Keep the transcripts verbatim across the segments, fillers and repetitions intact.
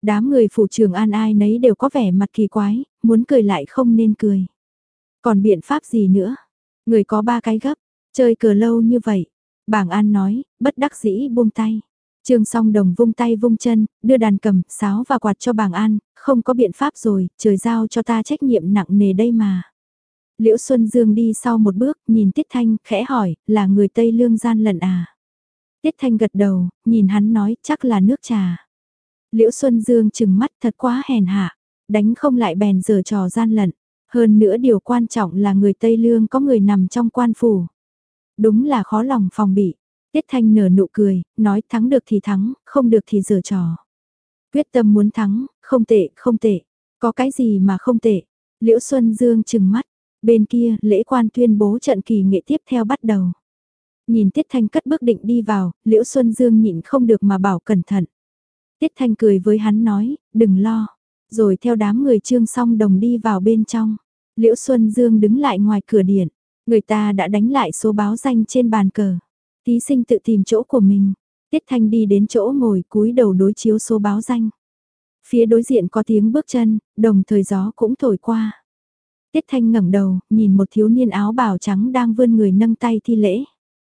Đám người phủ Trường An ai nấy đều có vẻ mặt kỳ quái, muốn cười lại không nên cười. Còn biện pháp gì nữa? Người có ba cái gấp, chơi cờ lâu như vậy. Bảng An nói, bất đắc dĩ buông tay. Trương Song Đồng vung tay vung chân, đưa đàn cầm, sáo và quạt cho Bảng An, không có biện pháp rồi, trời giao cho ta trách nhiệm nặng nề đây mà. Liễu Xuân Dương đi sau một bước, nhìn Tiết Thanh, khẽ hỏi, là người Tây Lương gian lận à? Tiết Thanh gật đầu, nhìn hắn nói, chắc là nước trà. Liễu Xuân Dương chừng mắt thật quá hèn hạ, đánh không lại bèn giở trò gian lận. Hơn nữa điều quan trọng là người Tây Lương có người nằm trong quan phủ. Đúng là khó lòng phòng bị. Tiết Thanh nở nụ cười, nói thắng được thì thắng, không được thì giở trò. Quyết tâm muốn thắng, không tệ, không tệ. Có cái gì mà không tệ. Liễu Xuân Dương chừng mắt. Bên kia, lễ quan tuyên bố trận kỳ nghệ tiếp theo bắt đầu. Nhìn Tiết Thanh cất bước định đi vào, Liễu Xuân Dương nhịn không được mà bảo cẩn thận. Tiết Thanh cười với hắn nói, đừng lo. Rồi theo đám người Trương Song Đồng đi vào bên trong. Liễu Xuân Dương đứng lại ngoài cửa điện. Người ta đã đánh lại số báo danh trên bàn cờ. Thí sinh tự tìm chỗ của mình. Tiết Thanh đi đến chỗ ngồi cúi đầu đối chiếu số báo danh. Phía đối diện có tiếng bước chân, đồng thời gió cũng thổi qua. Tiết Thanh ngẩng đầu, nhìn một thiếu niên áo bào trắng đang vươn người nâng tay thi lễ.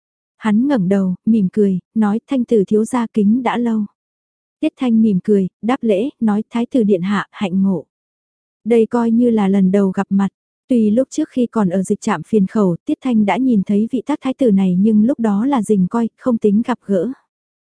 Hắn ngẩng đầu, mỉm cười, nói Thanh tử thiếu gia kính đã lâu. Tiết Thanh mỉm cười, đáp lễ, nói Thái tử điện hạ, hạnh ngộ. Đây coi như là lần đầu gặp mặt. Tuy lúc trước khi còn ở dịch trạm phiền khẩu, Tiết Thanh đã nhìn thấy vị tác thái tử này nhưng lúc đó là rình coi, không tính gặp gỡ.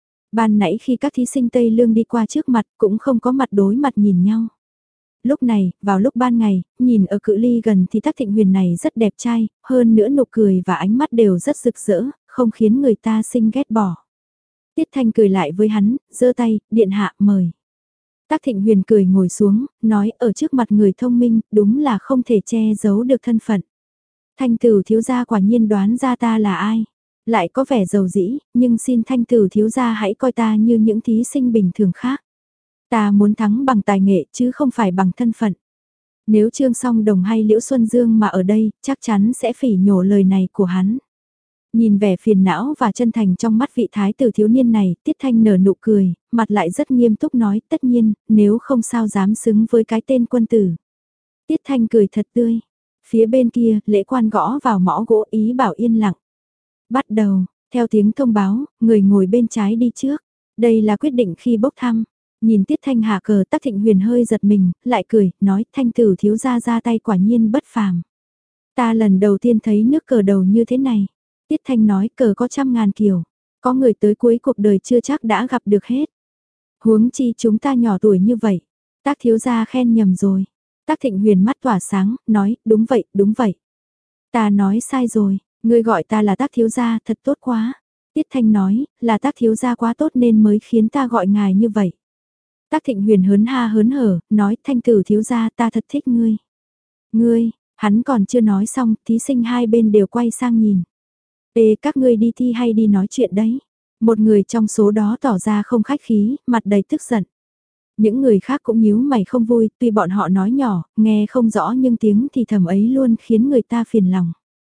Ban nãy khi các thí sinh Tây Lương đi qua trước mặt cũng không có mặt đối mặt nhìn nhau. Lúc này, vào lúc ban ngày, nhìn ở cự ly gần thì Tác Thịnh Huyền này rất đẹp trai, hơn nữa nụ cười và ánh mắt đều rất rực rỡ, không khiến người ta sinh ghét bỏ. Tiết Thanh cười lại với hắn, giơ tay, điện hạ mời. Tác Thịnh Huyền cười ngồi xuống, nói ở trước mặt người thông minh, đúng là không thể che giấu được thân phận. Thanh tử thiếu gia quả nhiên đoán ra ta là ai. Lại có vẻ giàu dĩ, nhưng xin thanh tử thiếu gia hãy coi ta như những thí sinh bình thường khác. Ta muốn thắng bằng tài nghệ chứ không phải bằng thân phận. Nếu Trương Song Đồng hay Liễu Xuân Dương mà ở đây, chắc chắn sẽ phỉ nhổ lời này của hắn. Nhìn vẻ phiền não và chân thành trong mắt vị thái tử thiếu niên này, Tiết Thanh nở nụ cười, mặt lại rất nghiêm túc nói tất nhiên, nếu không sao dám xứng với cái tên quân tử. Tiết Thanh cười thật tươi. Phía bên kia, lễ quan gõ vào mõ gỗ ý bảo yên lặng. Bắt đầu, theo tiếng thông báo, người ngồi bên trái đi trước. Đây là quyết định khi bốc thăm. Nhìn Tiết Thanh hạ cờ Tác Thịnh Huyền hơi giật mình, lại cười, nói Thanh tử thiếu gia ra tay quả nhiên bất phàm. Ta lần đầu tiên thấy nước cờ đầu như thế này. Tiết Thanh nói cờ có trăm ngàn kiểu, có người tới cuối cuộc đời chưa chắc đã gặp được hết. Huống chi chúng ta nhỏ tuổi như vậy. Tác thiếu gia khen nhầm rồi. Tác Thịnh Huyền mắt tỏa sáng, nói, đúng vậy, đúng vậy. Ta nói sai rồi, ngươi gọi ta là Tác thiếu gia thật tốt quá. Tiết Thanh nói, là Tác thiếu gia quá tốt nên mới khiến ta gọi ngài như vậy. Tác Thịnh Huyền hớn ha hớn hở, nói Thanh tử thiếu gia ta thật thích ngươi. Ngươi, hắn còn chưa nói xong, thí sinh hai bên đều quay sang nhìn. Ê các ngươi đi thi hay đi nói chuyện đấy. Một người trong số đó tỏ ra không khách khí, mặt đầy tức giận. Những người khác cũng nhíu mày không vui, tuy bọn họ nói nhỏ, nghe không rõ nhưng tiếng thì thầm ấy luôn khiến người ta phiền lòng.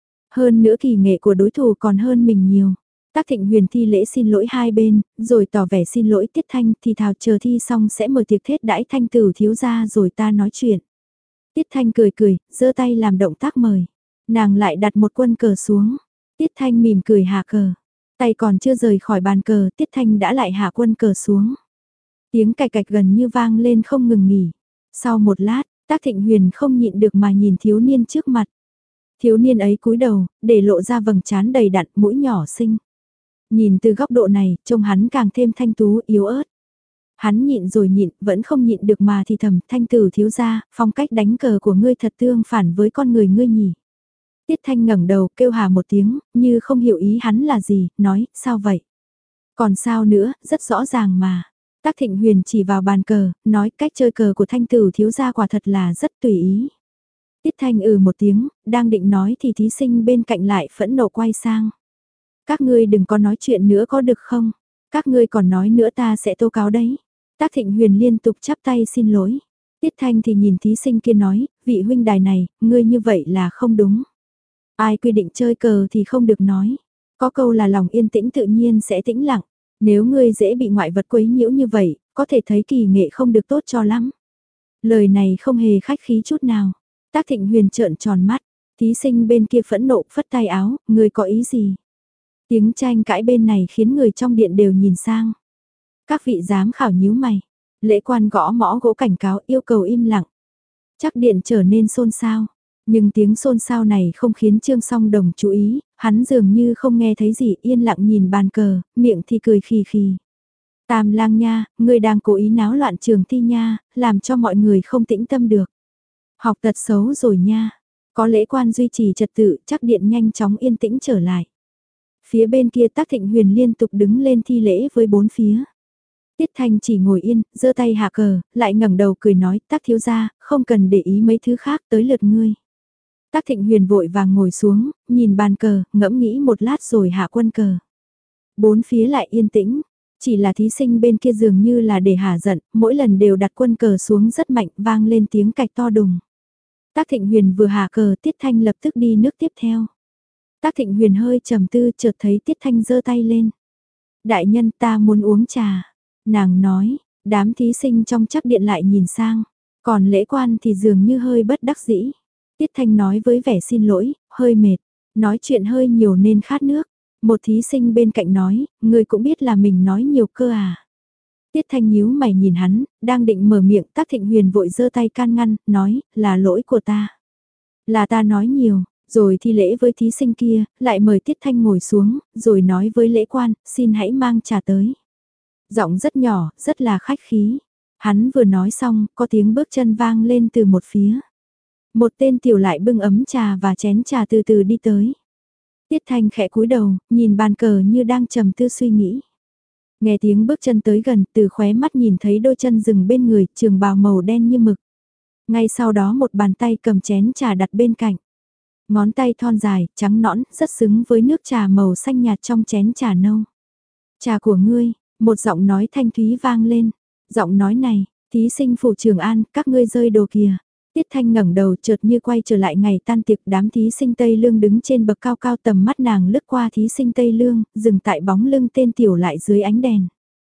Hơn nữa kỳ nghệ của đối thủ còn hơn mình nhiều. Tác Thịnh Huyền thi lễ xin lỗi hai bên, rồi tỏ vẻ xin lỗi Tiết Thanh thì thào chờ thi xong sẽ mở tiệc thết đãi Thanh tử thiếu gia rồi ta nói chuyện. Tiết Thanh cười cười, giơ tay làm động tác mời. Nàng lại đặt một quân cờ xuống. Tiết Thanh mỉm cười hạ cờ. Tay còn chưa rời khỏi bàn cờ, Tiết Thanh đã lại hạ quân cờ xuống. Tiếng cạch cạch gần như vang lên không ngừng nghỉ. Sau một lát, Tác Thịnh Huyền không nhịn được mà nhìn thiếu niên trước mặt. Thiếu niên ấy cúi đầu, để lộ ra vầng trán đầy đặn, mũi nhỏ xinh. Nhìn từ góc độ này, trông hắn càng thêm thanh tú, yếu ớt. Hắn nhịn rồi nhịn, vẫn không nhịn được mà thì thầm, Thanh tử thiếu gia, phong cách đánh cờ của ngươi thật tương phản với con người ngươi nhỉ. Tiết Thanh ngẩng đầu kêu hà một tiếng, như không hiểu ý hắn là gì, nói, sao vậy? Còn sao nữa, rất rõ ràng mà. Tác Thịnh Huyền chỉ vào bàn cờ, nói cách chơi cờ của Thanh tử thiếu gia quả thật là rất tùy ý. Tiết Thanh ừ một tiếng, đang định nói thì thí sinh bên cạnh lại phẫn nộ quay sang. Các ngươi đừng có nói chuyện nữa có được không? Các ngươi còn nói nữa ta sẽ tố cáo đấy. Tác Thịnh Huyền liên tục chắp tay xin lỗi. Tiết Thanh thì nhìn thí sinh kia nói, vị huynh đài này, ngươi như vậy là không đúng. Ai quy định chơi cờ thì không được nói. Có câu là lòng yên tĩnh tự nhiên sẽ tĩnh lặng. Nếu ngươi dễ bị ngoại vật quấy nhiễu như vậy, có thể thấy kỳ nghệ không được tốt cho lắm. Lời này không hề khách khí chút nào. Tác Thịnh Huyền trợn tròn mắt, thí sinh bên kia phẫn nộ phất tay áo, người có ý gì? Tiếng tranh cãi bên này khiến người trong điện đều nhìn sang. Các vị giám khảo nhíu mày, lễ quan gõ mõ gỗ cảnh cáo yêu cầu im lặng. Chắc điện trở nên xôn xao, nhưng tiếng xôn xao này không khiến Trương Song Đồng chú ý, hắn dường như không nghe thấy gì, yên lặng nhìn bàn cờ, miệng thì cười khì khì. Tam Lang nha, ngươi đang cố ý náo loạn trường thi nha, làm cho mọi người không tĩnh tâm được. Học tật xấu rồi nha. Có lễ quan duy trì trật tự, chắc điện nhanh chóng yên tĩnh trở lại. Phía bên kia Tác Thịnh Huyền liên tục đứng lên thi lễ với bốn phía. Tiết Thanh chỉ ngồi yên, giơ tay hạ cờ, lại ngẩng đầu cười nói, Tác thiếu gia, không cần để ý mấy thứ khác, tới lượt ngươi. Tác Thịnh Huyền vội vàng ngồi xuống, nhìn bàn cờ, ngẫm nghĩ một lát rồi hạ quân cờ. Bốn phía lại yên tĩnh, chỉ là thí sinh bên kia dường như là để hả giận, mỗi lần đều đặt quân cờ xuống rất mạnh, vang lên tiếng cạch to đùng. Tác Thịnh Huyền vừa hạ cờ, Tiết Thanh lập tức đi nước tiếp theo. Tác Thịnh Huyền hơi trầm tư, chợt thấy Tiết Thanh giơ tay lên. Đại nhân, ta muốn uống trà. Nàng nói, đám thí sinh trong chắc điện lại nhìn sang, còn lễ quan thì dường như hơi bất đắc dĩ. Tiết Thanh nói với vẻ xin lỗi, hơi mệt, nói chuyện hơi nhiều nên khát nước. Một thí sinh bên cạnh nói, người cũng biết là mình nói nhiều cơ à. Tiết Thanh nhíu mày nhìn hắn, đang định mở miệng, Tác Thịnh Huyền vội giơ tay can ngăn, nói, là lỗi của ta. Là ta nói nhiều, rồi thi lễ với thí sinh kia, lại mời Tiết Thanh ngồi xuống, rồi nói với lễ quan, xin hãy mang trà tới. Giọng rất nhỏ, rất là khách khí. Hắn vừa nói xong, có tiếng bước chân vang lên từ một phía. Một tên tiểu lại bưng ấm trà và chén trà từ từ đi tới. Tiết Thanh khẽ cúi đầu, nhìn bàn cờ như đang trầm tư suy nghĩ. Nghe tiếng bước chân tới gần, từ khóe mắt nhìn thấy đôi chân dừng bên người, trường bào màu đen như mực. Ngay sau đó một bàn tay cầm chén trà đặt bên cạnh. Ngón tay thon dài, trắng nõn, rất xứng với nước trà màu xanh nhạt trong chén trà nâu. Trà của ngươi, một giọng nói thanh thúy vang lên. Giọng nói này, thí sinh phủ Trường An, các ngươi rơi đồ kìa. Tiết Thanh ngẩng đầu chợt như quay trở lại ngày tan tiệc, đám thí sinh Tây Lương đứng trên bậc cao cao, tầm mắt nàng lướt qua thí sinh Tây Lương, dừng tại bóng lưng tên tiểu lại dưới ánh đèn.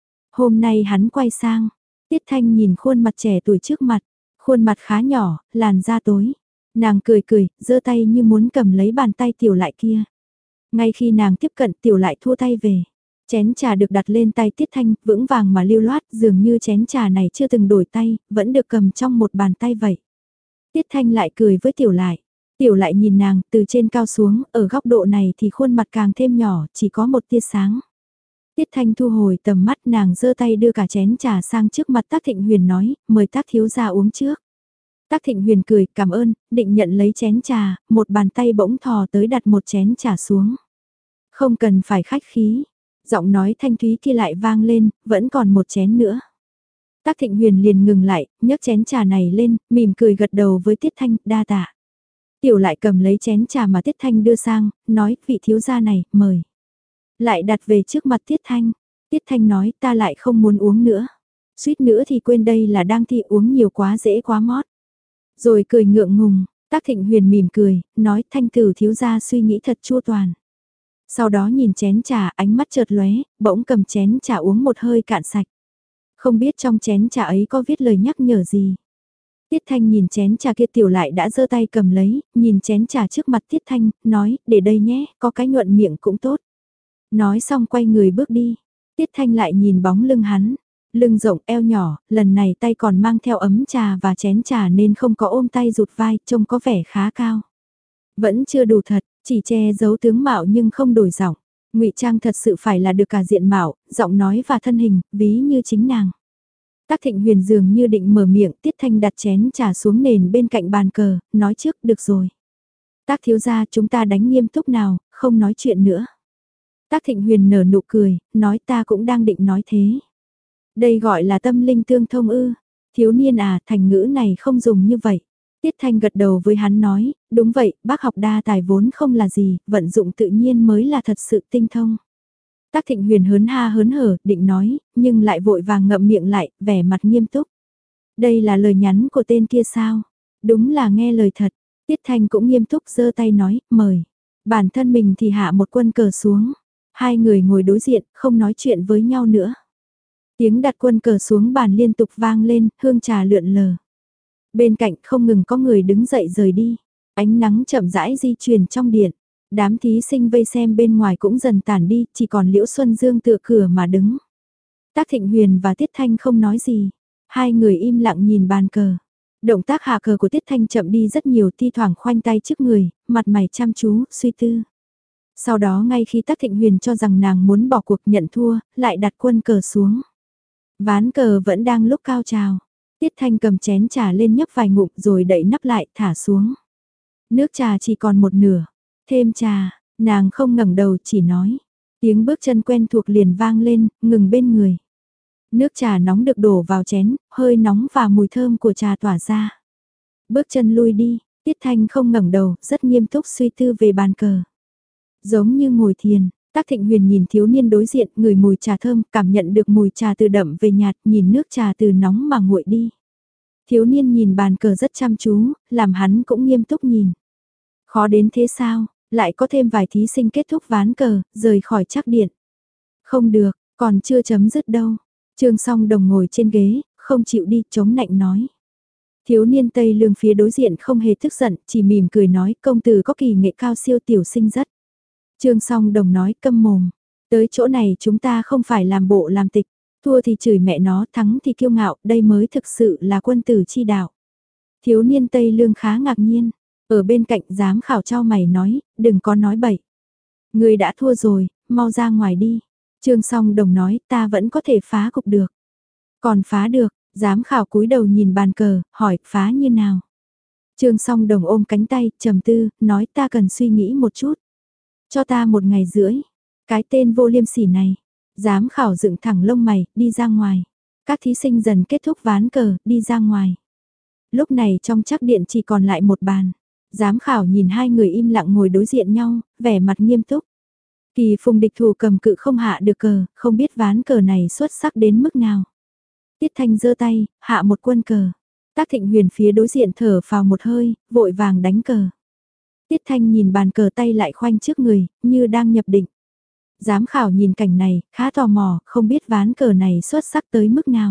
Hôm nay hắn quay sang, Tiết Thanh nhìn khuôn mặt trẻ tuổi trước mặt, khuôn mặt khá nhỏ, làn da tối. Nàng cười cười, giơ tay như muốn cầm lấy bàn tay tiểu lại kia. Ngay khi nàng tiếp cận, tiểu lại thua tay về. Chén trà được đặt lên tay Tiết Thanh, vững vàng mà lưu loát, dường như chén trà này chưa từng đổi tay, vẫn được cầm trong một bàn tay vậy. Tiết Thanh lại cười với tiểu lại. Tiểu lại nhìn nàng, từ trên cao xuống, ở góc độ này thì khuôn mặt càng thêm nhỏ, chỉ có một tia sáng. Tiết Thanh thu hồi tầm mắt, nàng giơ tay đưa cả chén trà sang trước mặt Tác Thịnh Huyền nói, mời Tác thiếu gia uống trước. Tác Thịnh Huyền cười, cảm ơn, định nhận lấy chén trà, một bàn tay bỗng thò tới đặt một chén trà xuống. Không cần phải khách khí, giọng nói thanh thúy kia lại vang lên, vẫn còn một chén nữa. Tác Thịnh Huyền liền ngừng lại, nhấc chén trà này lên, mỉm cười gật đầu với Tiết Thanh, đa tạ. Tiểu lại cầm lấy chén trà mà Tiết Thanh đưa sang, nói, vị thiếu gia này, mời. Lại đặt về trước mặt Tiết Thanh. Tiết Thanh nói, ta lại không muốn uống nữa. Suýt nữa thì quên đây là đang thi, uống nhiều quá dễ quá mót. Rồi cười ngượng ngùng, Tác Thịnh Huyền mỉm cười, nói, Thanh tử thiếu gia suy nghĩ thật chu toàn. Sau đó nhìn chén trà, ánh mắt chợt lóe, bỗng cầm chén trà uống một hơi cạn sạch. Không biết trong chén trà ấy có viết lời nhắc nhở gì. Tiết Thanh nhìn chén trà kia, tiểu lại đã giơ tay cầm lấy, nhìn chén trà trước mặt Tiết Thanh, nói, để đây nhé, có cái nhuận miệng cũng tốt. Nói xong quay người bước đi. Tiết Thanh lại nhìn bóng lưng hắn, lưng rộng eo nhỏ, lần này tay còn mang theo ấm trà và chén trà nên không có ôm tay rụt vai, trông có vẻ khá cao. Vẫn chưa đủ thật, chỉ che giấu tướng mạo nhưng không đổi giọng. Ngụy trang thật sự phải là được cả diện mạo, giọng nói và thân hình, ví như chính nàng. Tác Thịnh Huyền dường như định mở miệng, Tiết Thanh đặt chén trà xuống nền bên cạnh bàn cờ, nói trước, được rồi. Tác thiếu gia, chúng ta đánh nghiêm túc nào, không nói chuyện nữa. Tác Thịnh Huyền nở nụ cười, nói, ta cũng đang định nói thế. Đây gọi là tâm linh tương thông ư. Thiếu niên à, thành ngữ này không dùng như vậy. Tiết Thanh gật đầu với hắn nói, đúng vậy, bác học đa tài vốn không là gì, vận dụng tự nhiên mới là thật sự tinh thông. Tác Thịnh Huyền hớn ha hớn hở, định nói, nhưng lại vội vàng ngậm miệng lại, vẻ mặt nghiêm túc. Đây là lời nhắn của tên kia sao? Đúng là nghe lời thật. Tiết Thanh cũng nghiêm túc giơ tay nói, mời. Bản thân mình thì hạ một quân cờ xuống. Hai người ngồi đối diện, không nói chuyện với nhau nữa. Tiếng đặt quân cờ xuống bàn liên tục vang lên, hương trà lượn lờ. Bên cạnh không ngừng có người đứng dậy rời đi. Ánh nắng chậm rãi di chuyển trong điện. Đám thí sinh vây xem bên ngoài cũng dần tản đi, chỉ còn Liễu Xuân Dương tựa cửa mà đứng. Tác Thịnh Huyền và Tiết Thanh không nói gì. Hai người im lặng nhìn bàn cờ. Động tác hạ cờ của Tiết Thanh chậm đi rất nhiều, thi thoảng khoanh tay trước người, mặt mày chăm chú, suy tư. Sau đó ngay khi Tác Thịnh Huyền cho rằng nàng muốn bỏ cuộc nhận thua, lại đặt quân cờ xuống. Ván cờ vẫn đang lúc cao trào. Tiết Thanh cầm chén trà lên nhấp vài ngụm rồi đậy nắp lại thả xuống. Nước trà chỉ còn một nửa. Thêm trà, nàng không ngẩng đầu chỉ nói. Tiếng bước chân quen thuộc liền vang lên, ngừng bên người. Nước trà nóng được đổ vào chén, hơi nóng và mùi thơm của trà tỏa ra. Bước chân lui đi, Tiết Thanh không ngẩng đầu, rất nghiêm túc suy tư về bàn cờ. Giống như ngồi thiền, Tác Thịnh Huyền nhìn thiếu niên đối diện, ngửi mùi trà thơm, cảm nhận được mùi trà từ đậm về nhạt, nhìn nước trà từ nóng mà nguội đi. Thiếu niên nhìn bàn cờ rất chăm chú, làm hắn cũng nghiêm túc nhìn. Khó đến thế sao, lại có thêm vài thí sinh kết thúc ván cờ, rời khỏi trắc điện. Không được, còn chưa chấm dứt đâu. Trương Song Đồng ngồi trên ghế, không chịu đi, chống nạnh nói. Thiếu niên Tây Lương phía đối diện không hề tức giận, chỉ mỉm cười nói công tử có kỳ nghệ cao siêu tiểu sinh rất. Trương Song Đồng nói câm mồm, tới chỗ này chúng ta không phải làm bộ làm tịch, thua thì chửi mẹ nó, thắng thì kiêu ngạo, đây mới thực sự là quân tử chi đạo. Thiếu niên Tây Lương khá ngạc nhiên, ở bên cạnh giám khảo trao mày nói, đừng có nói bậy. Người đã thua rồi, mau ra ngoài đi. Trương Song Đồng nói ta vẫn có thể phá cục được. Còn phá được, giám khảo cúi đầu nhìn bàn cờ, hỏi phá như nào. Trương Song Đồng ôm cánh tay, trầm tư, nói ta cần suy nghĩ một chút. Cho ta một ngày rưỡi. Cái tên vô liêm sỉ này. Giám khảo dựng thẳng lông mày, đi ra ngoài. Các thí sinh dần kết thúc ván cờ, đi ra ngoài. Lúc này trong trắc điện chỉ còn lại một bàn. Giám khảo nhìn hai người im lặng ngồi đối diện nhau, vẻ mặt nghiêm túc. Kỳ Phùng địch thủ cầm cự không hạ được cờ, không biết ván cờ này xuất sắc đến mức nào. Tiết Thanh giơ tay, hạ một quân cờ. Tác Thịnh Huyền phía đối diện thở phào một hơi, vội vàng đánh cờ. Tiết Thanh nhìn bàn cờ tay lại khoanh trước người, như đang nhập định. Giám khảo nhìn cảnh này, khá tò mò, không biết ván cờ này xuất sắc tới mức nào.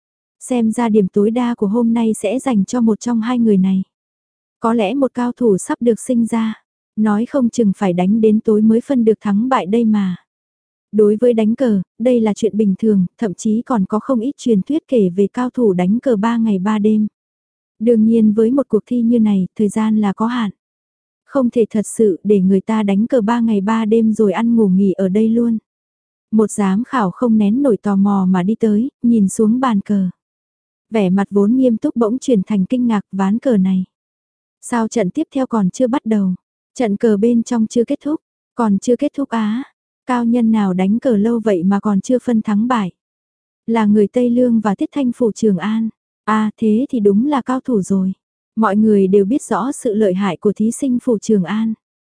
Xem ra điểm tối đa của hôm nay sẽ dành cho một trong hai người này. Có lẽ một cao thủ sắp được sinh ra, nói không chừng phải đánh đến tối mới phân được thắng bại đây mà. Đối với đánh cờ, đây là chuyện bình thường, thậm chí còn có không ít truyền thuyết kể về cao thủ đánh cờ ba ngày ba đêm. Đương nhiên với một cuộc thi như này, thời gian là có hạn. Không thể thật sự để người ta đánh cờ ba ngày ba đêm rồi ăn ngủ nghỉ ở đây luôn. Một giám khảo không nén nổi tò mò mà đi tới, nhìn xuống bàn cờ. Vẻ mặt vốn nghiêm túc bỗng chuyển thành kinh ngạc ván cờ này. Sao trận tiếp theo còn chưa bắt đầu? Trận cờ bên trong chưa kết thúc, còn chưa kết thúc á. Cao nhân nào đánh cờ lâu vậy mà còn chưa phân thắng bại? Là người Tây Lương và Tiết Thanh phủ Trường An. À thế thì đúng là cao thủ rồi. Mọi người đều biết rõ sự lợi hại của thí sinh phủ Trường An.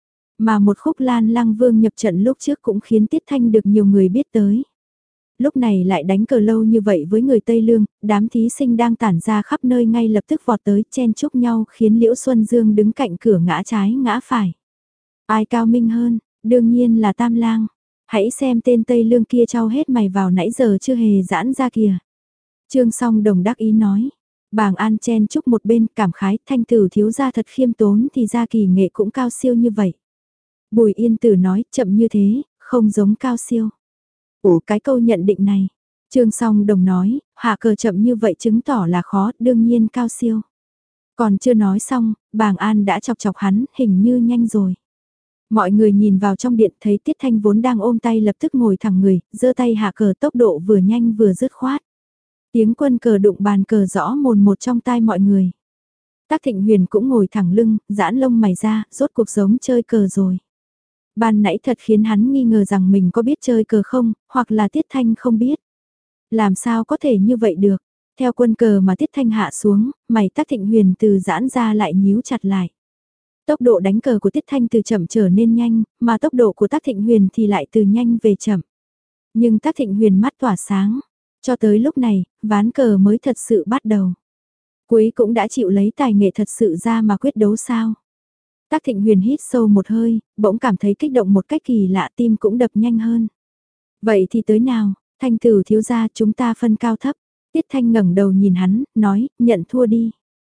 Mà một khúc Lan Lăng Vương nhập trận lúc trước cũng khiến Tiết Thanh được nhiều người biết tới. Lúc này lại đánh cờ lâu như vậy với người Tây Lương, đám thí sinh đang tản ra khắp nơi ngay lập tức vọt tới chen chúc nhau khiến Liễu Xuân Dương đứng cạnh cửa ngã trái ngã phải. Ai cao minh hơn, đương nhiên là Tam Lang. Hãy xem tên Tây Lương kia trao hết mày vào nãy giờ chưa hề giãn ra kìa. Trương Song Đồng đắc ý nói. Bàng An chen chúc một bên cảm khái Thanh tử thiếu gia thật khiêm tốn thì ra kỳ nghệ cũng cao siêu như vậy. Bùi Yên Tử nói chậm như thế, không giống cao siêu. Ủa cái câu nhận định này. Trương Song Đồng nói, hạ cờ chậm như vậy chứng tỏ là khó, đương nhiên cao siêu. Còn chưa nói xong, Bàng An đã chọc chọc hắn, hình như nhanh rồi. Mọi người nhìn vào trong điện thấy Tiết Thanh vốn đang ôm tay lập tức ngồi thẳng người, giơ tay hạ cờ tốc độ vừa nhanh vừa dứt khoát. Tiếng quân cờ đụng bàn cờ rõ mồn một trong tai mọi người. Tác Thịnh Huyền cũng ngồi thẳng lưng, giãn lông mày ra, rốt cuộc giống chơi cờ rồi. Ban nãy thật khiến hắn nghi ngờ rằng mình có biết chơi cờ không, hoặc là Tiết Thanh không biết. Làm sao có thể như vậy được? Theo quân cờ mà Tiết Thanh hạ xuống, mày Tác Thịnh Huyền từ giãn ra lại nhíu chặt lại. Tốc độ đánh cờ của Tiết Thanh từ chậm trở nên nhanh, mà tốc độ của Tác Thịnh Huyền thì lại từ nhanh về chậm. Nhưng Tác Thịnh Huyền mắt tỏa sáng. Cho tới lúc này, ván cờ mới thật sự bắt đầu. Cuối cũng đã chịu lấy tài nghệ thật sự ra mà quyết đấu sao. Tác Thịnh Huyền hít sâu một hơi, bỗng cảm thấy kích động một cách kỳ lạ, tim cũng đập nhanh hơn. Vậy thì tới nào, Thanh Tử thiếu gia chúng ta phân cao thấp. Tiết Thanh ngẩng đầu nhìn hắn, nói, nhận thua đi.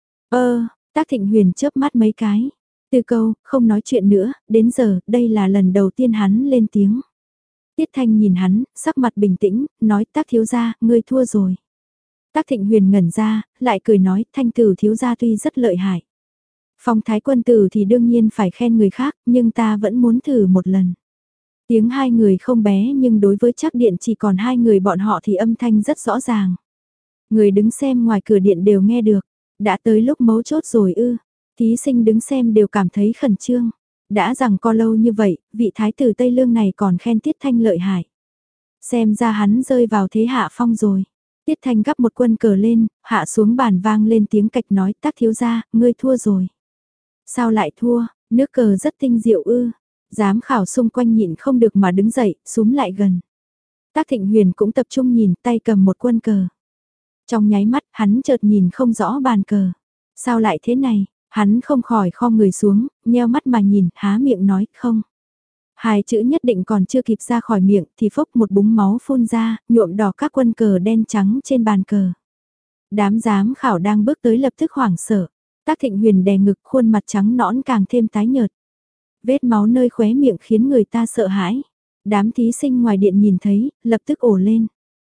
Ơ, Tác Thịnh Huyền chớp mắt mấy cái. Từ câu, không nói chuyện nữa, đến giờ, đây là lần đầu tiên hắn lên tiếng. Tiết Thanh nhìn hắn, sắc mặt bình tĩnh, nói Tác thiếu gia, ngươi thua rồi. Tác Thịnh Huyền ngẩn ra, lại cười nói, Thanh Tử thiếu gia tuy rất lợi hại. Phong thái quân tử thì đương nhiên phải khen người khác, nhưng ta vẫn muốn thử một lần. Tiếng hai người không bé nhưng đối với Trác Điện chỉ còn hai người bọn họ thì âm thanh rất rõ ràng. Người đứng xem ngoài cửa điện đều nghe được. Đã tới lúc mấu chốt rồi ư. Thí sinh đứng xem đều cảm thấy khẩn trương. Đã rằng co lâu như vậy, vị thái tử Tây Lương này còn khen Tiết Thanh lợi hại. Xem ra hắn rơi vào thế hạ phong rồi. Tiết Thanh gắp một quân cờ lên, hạ xuống bàn vang lên tiếng cạch nói Tác thiếu gia, ngươi thua rồi. Sao lại thua, nước cờ rất tinh diệu ư. Giám khảo xung quanh nhịn không được mà đứng dậy, súm lại gần. Tác Thịnh Huyền cũng tập trung nhìn, tay cầm một quân cờ. Trong nháy mắt, hắn chợt nhìn không rõ bàn cờ. Sao lại thế này? Hắn không khỏi khom người xuống, nheo mắt mà nhìn, há miệng nói, không. Hai chữ nhất định còn chưa kịp ra khỏi miệng, thì phốc một búng máu phun ra, nhuộm đỏ các quân cờ đen trắng trên bàn cờ. Đám giám khảo đang bước tới lập tức hoảng sợ. Tác Thịnh Huyền đè ngực, khuôn mặt trắng nõn càng thêm tái nhợt. Vết máu nơi khóe miệng khiến người ta sợ hãi. Đám thí sinh ngoài điện nhìn thấy, lập tức ồ lên.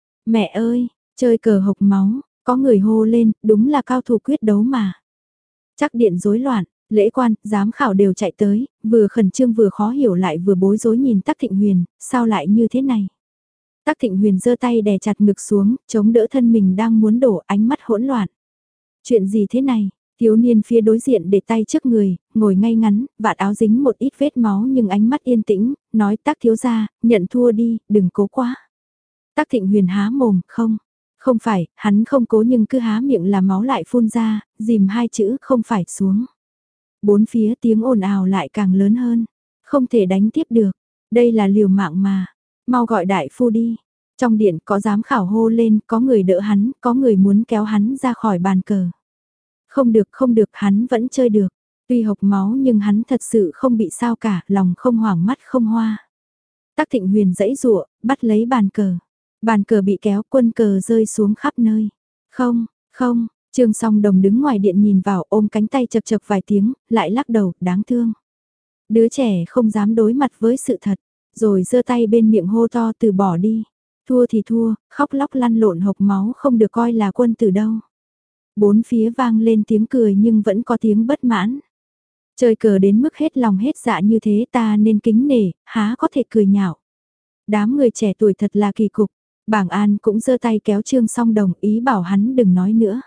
Mẹ ơi, chơi cờ hộc máu, có người hô lên, đúng là cao thủ quyết đấu mà. Trác Điện rối loạn, lễ quan, giám khảo đều chạy tới, vừa khẩn trương vừa khó hiểu lại vừa bối rối nhìn Tác Thịnh Huyền, sao lại như thế này? Tác Thịnh Huyền giơ tay đè chặt ngực xuống, chống đỡ thân mình đang muốn đổ, ánh mắt hỗn loạn. Chuyện gì thế này? Thiếu niên phía đối diện để tay trước người, ngồi ngay ngắn, vạt áo dính một ít vết máu nhưng ánh mắt yên tĩnh, nói Tác thiếu gia, nhận thua đi, đừng cố quá. Tác Thịnh Huyền há mồm, không, không phải, hắn không cố nhưng cứ há miệng là máu lại phun ra, dìm hai chữ không phải xuống. Bốn phía tiếng ồn ào lại càng lớn hơn, không thể đánh tiếp được, đây là liều mạng mà, mau gọi đại phu đi. Trong điện có giám khảo hô lên, có người đỡ hắn, có người muốn kéo hắn ra khỏi bàn cờ. Không được không được hắn vẫn chơi được, tuy hộc máu nhưng hắn thật sự không bị sao cả, lòng không hoảng mắt không hoa. Tác Thịnh Huyền giãy giụa, bắt lấy bàn cờ. Bàn cờ bị kéo, quân cờ rơi xuống khắp nơi. Không, không, Trương Song Đồng đứng ngoài điện nhìn vào ôm cánh tay chập chập vài tiếng, lại lắc đầu, đáng thương. Đứa trẻ không dám đối mặt với sự thật, rồi giơ tay bên miệng hô to từ bỏ đi. Thua thì thua, khóc lóc lăn lộn hộc máu không được coi là quân tử đâu. Bốn phía vang lên tiếng cười nhưng vẫn có tiếng bất mãn. Chơi cờ đến mức hết lòng hết dạ như thế ta nên kính nể, há có thể cười nhạo. Đám người trẻ tuổi thật là kỳ cục. Bảng An cũng giơ tay kéo Trương Song Đồng ý bảo hắn đừng nói nữa.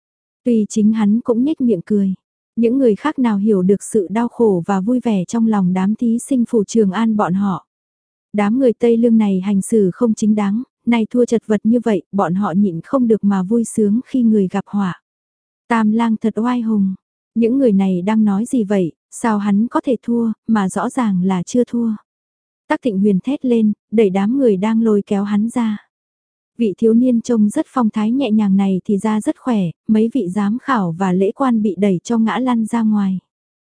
Tuy chính hắn cũng nhếch miệng cười. Những người khác nào hiểu được sự đau khổ và vui vẻ trong lòng đám thí sinh phủ Trường An bọn họ. Đám người Tây Lương này hành xử không chính đáng, nay thua chật vật như vậy, bọn họ nhịn không được mà vui sướng khi người gặp họa. Tam lang thật oai hùng. Những người này đang nói gì vậy, sao hắn có thể thua, mà rõ ràng là chưa thua. Tác Thịnh Huyền thét lên, đẩy đám người đang lôi kéo hắn ra. Vị thiếu niên trông rất phong thái nhẹ nhàng này thì ra rất khỏe, mấy vị giám khảo và lễ quan bị đẩy cho ngã lăn ra ngoài.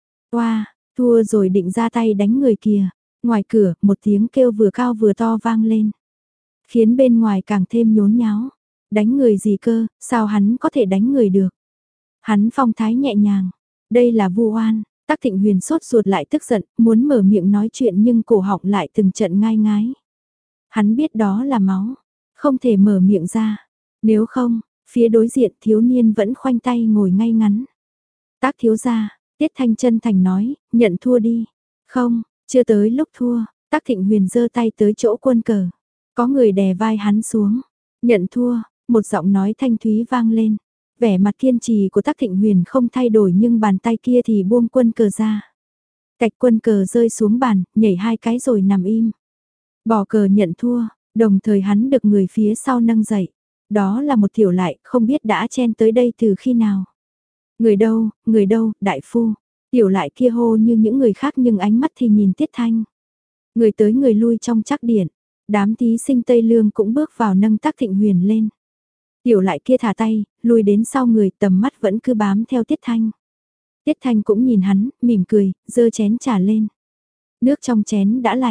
Oa, thua rồi định ra tay đánh người kìa. Ngoài cửa, một tiếng kêu vừa cao vừa to vang lên. Khiến bên ngoài càng thêm nhốn nháo. Đánh người gì cơ, sao hắn có thể đánh người được? Hắn phong thái nhẹ nhàng. Đây là vu oan. Tác Thịnh Huyền sốt ruột lại tức giận, muốn mở miệng nói chuyện nhưng cổ họng lại từng trận ngai ngái. Hắn biết đó là máu, không thể mở miệng ra. Nếu không, phía đối diện thiếu niên vẫn khoanh tay ngồi ngay ngắn. Tác thiếu gia, Tiết Thanh chân thành nói, nhận thua đi. Không, chưa tới lúc thua, Tác Thịnh Huyền giơ tay tới chỗ quân cờ. Có người đè vai hắn xuống. Nhận thua, một giọng nói thanh thúy vang lên. Vẻ mặt kiên trì của Tác Thịnh Huyền không thay đổi nhưng bàn tay kia thì buông quân cờ ra. Cạch quân cờ rơi xuống bàn, nhảy hai cái rồi nằm im. Bỏ cờ nhận thua, đồng thời hắn được người phía sau nâng dậy. Đó là một tiểu lại, không biết đã chen tới đây từ khi nào. Người đâu, người đâu, đại phu. Tiểu lại kia hô như những người khác nhưng ánh mắt thì nhìn Tiết Thanh. Người tới người lui trong Trác Điện. Đám thí sinh Tây Lương cũng bước vào nâng Tác Thịnh Huyền lên. Tiểu lại kia thả tay, lùi đến sau người, tầm mắt vẫn cứ bám theo Tiết Thanh. Tiết Thanh cũng nhìn hắn, mỉm cười, giơ chén trà lên. Nước trong chén đã lạnh,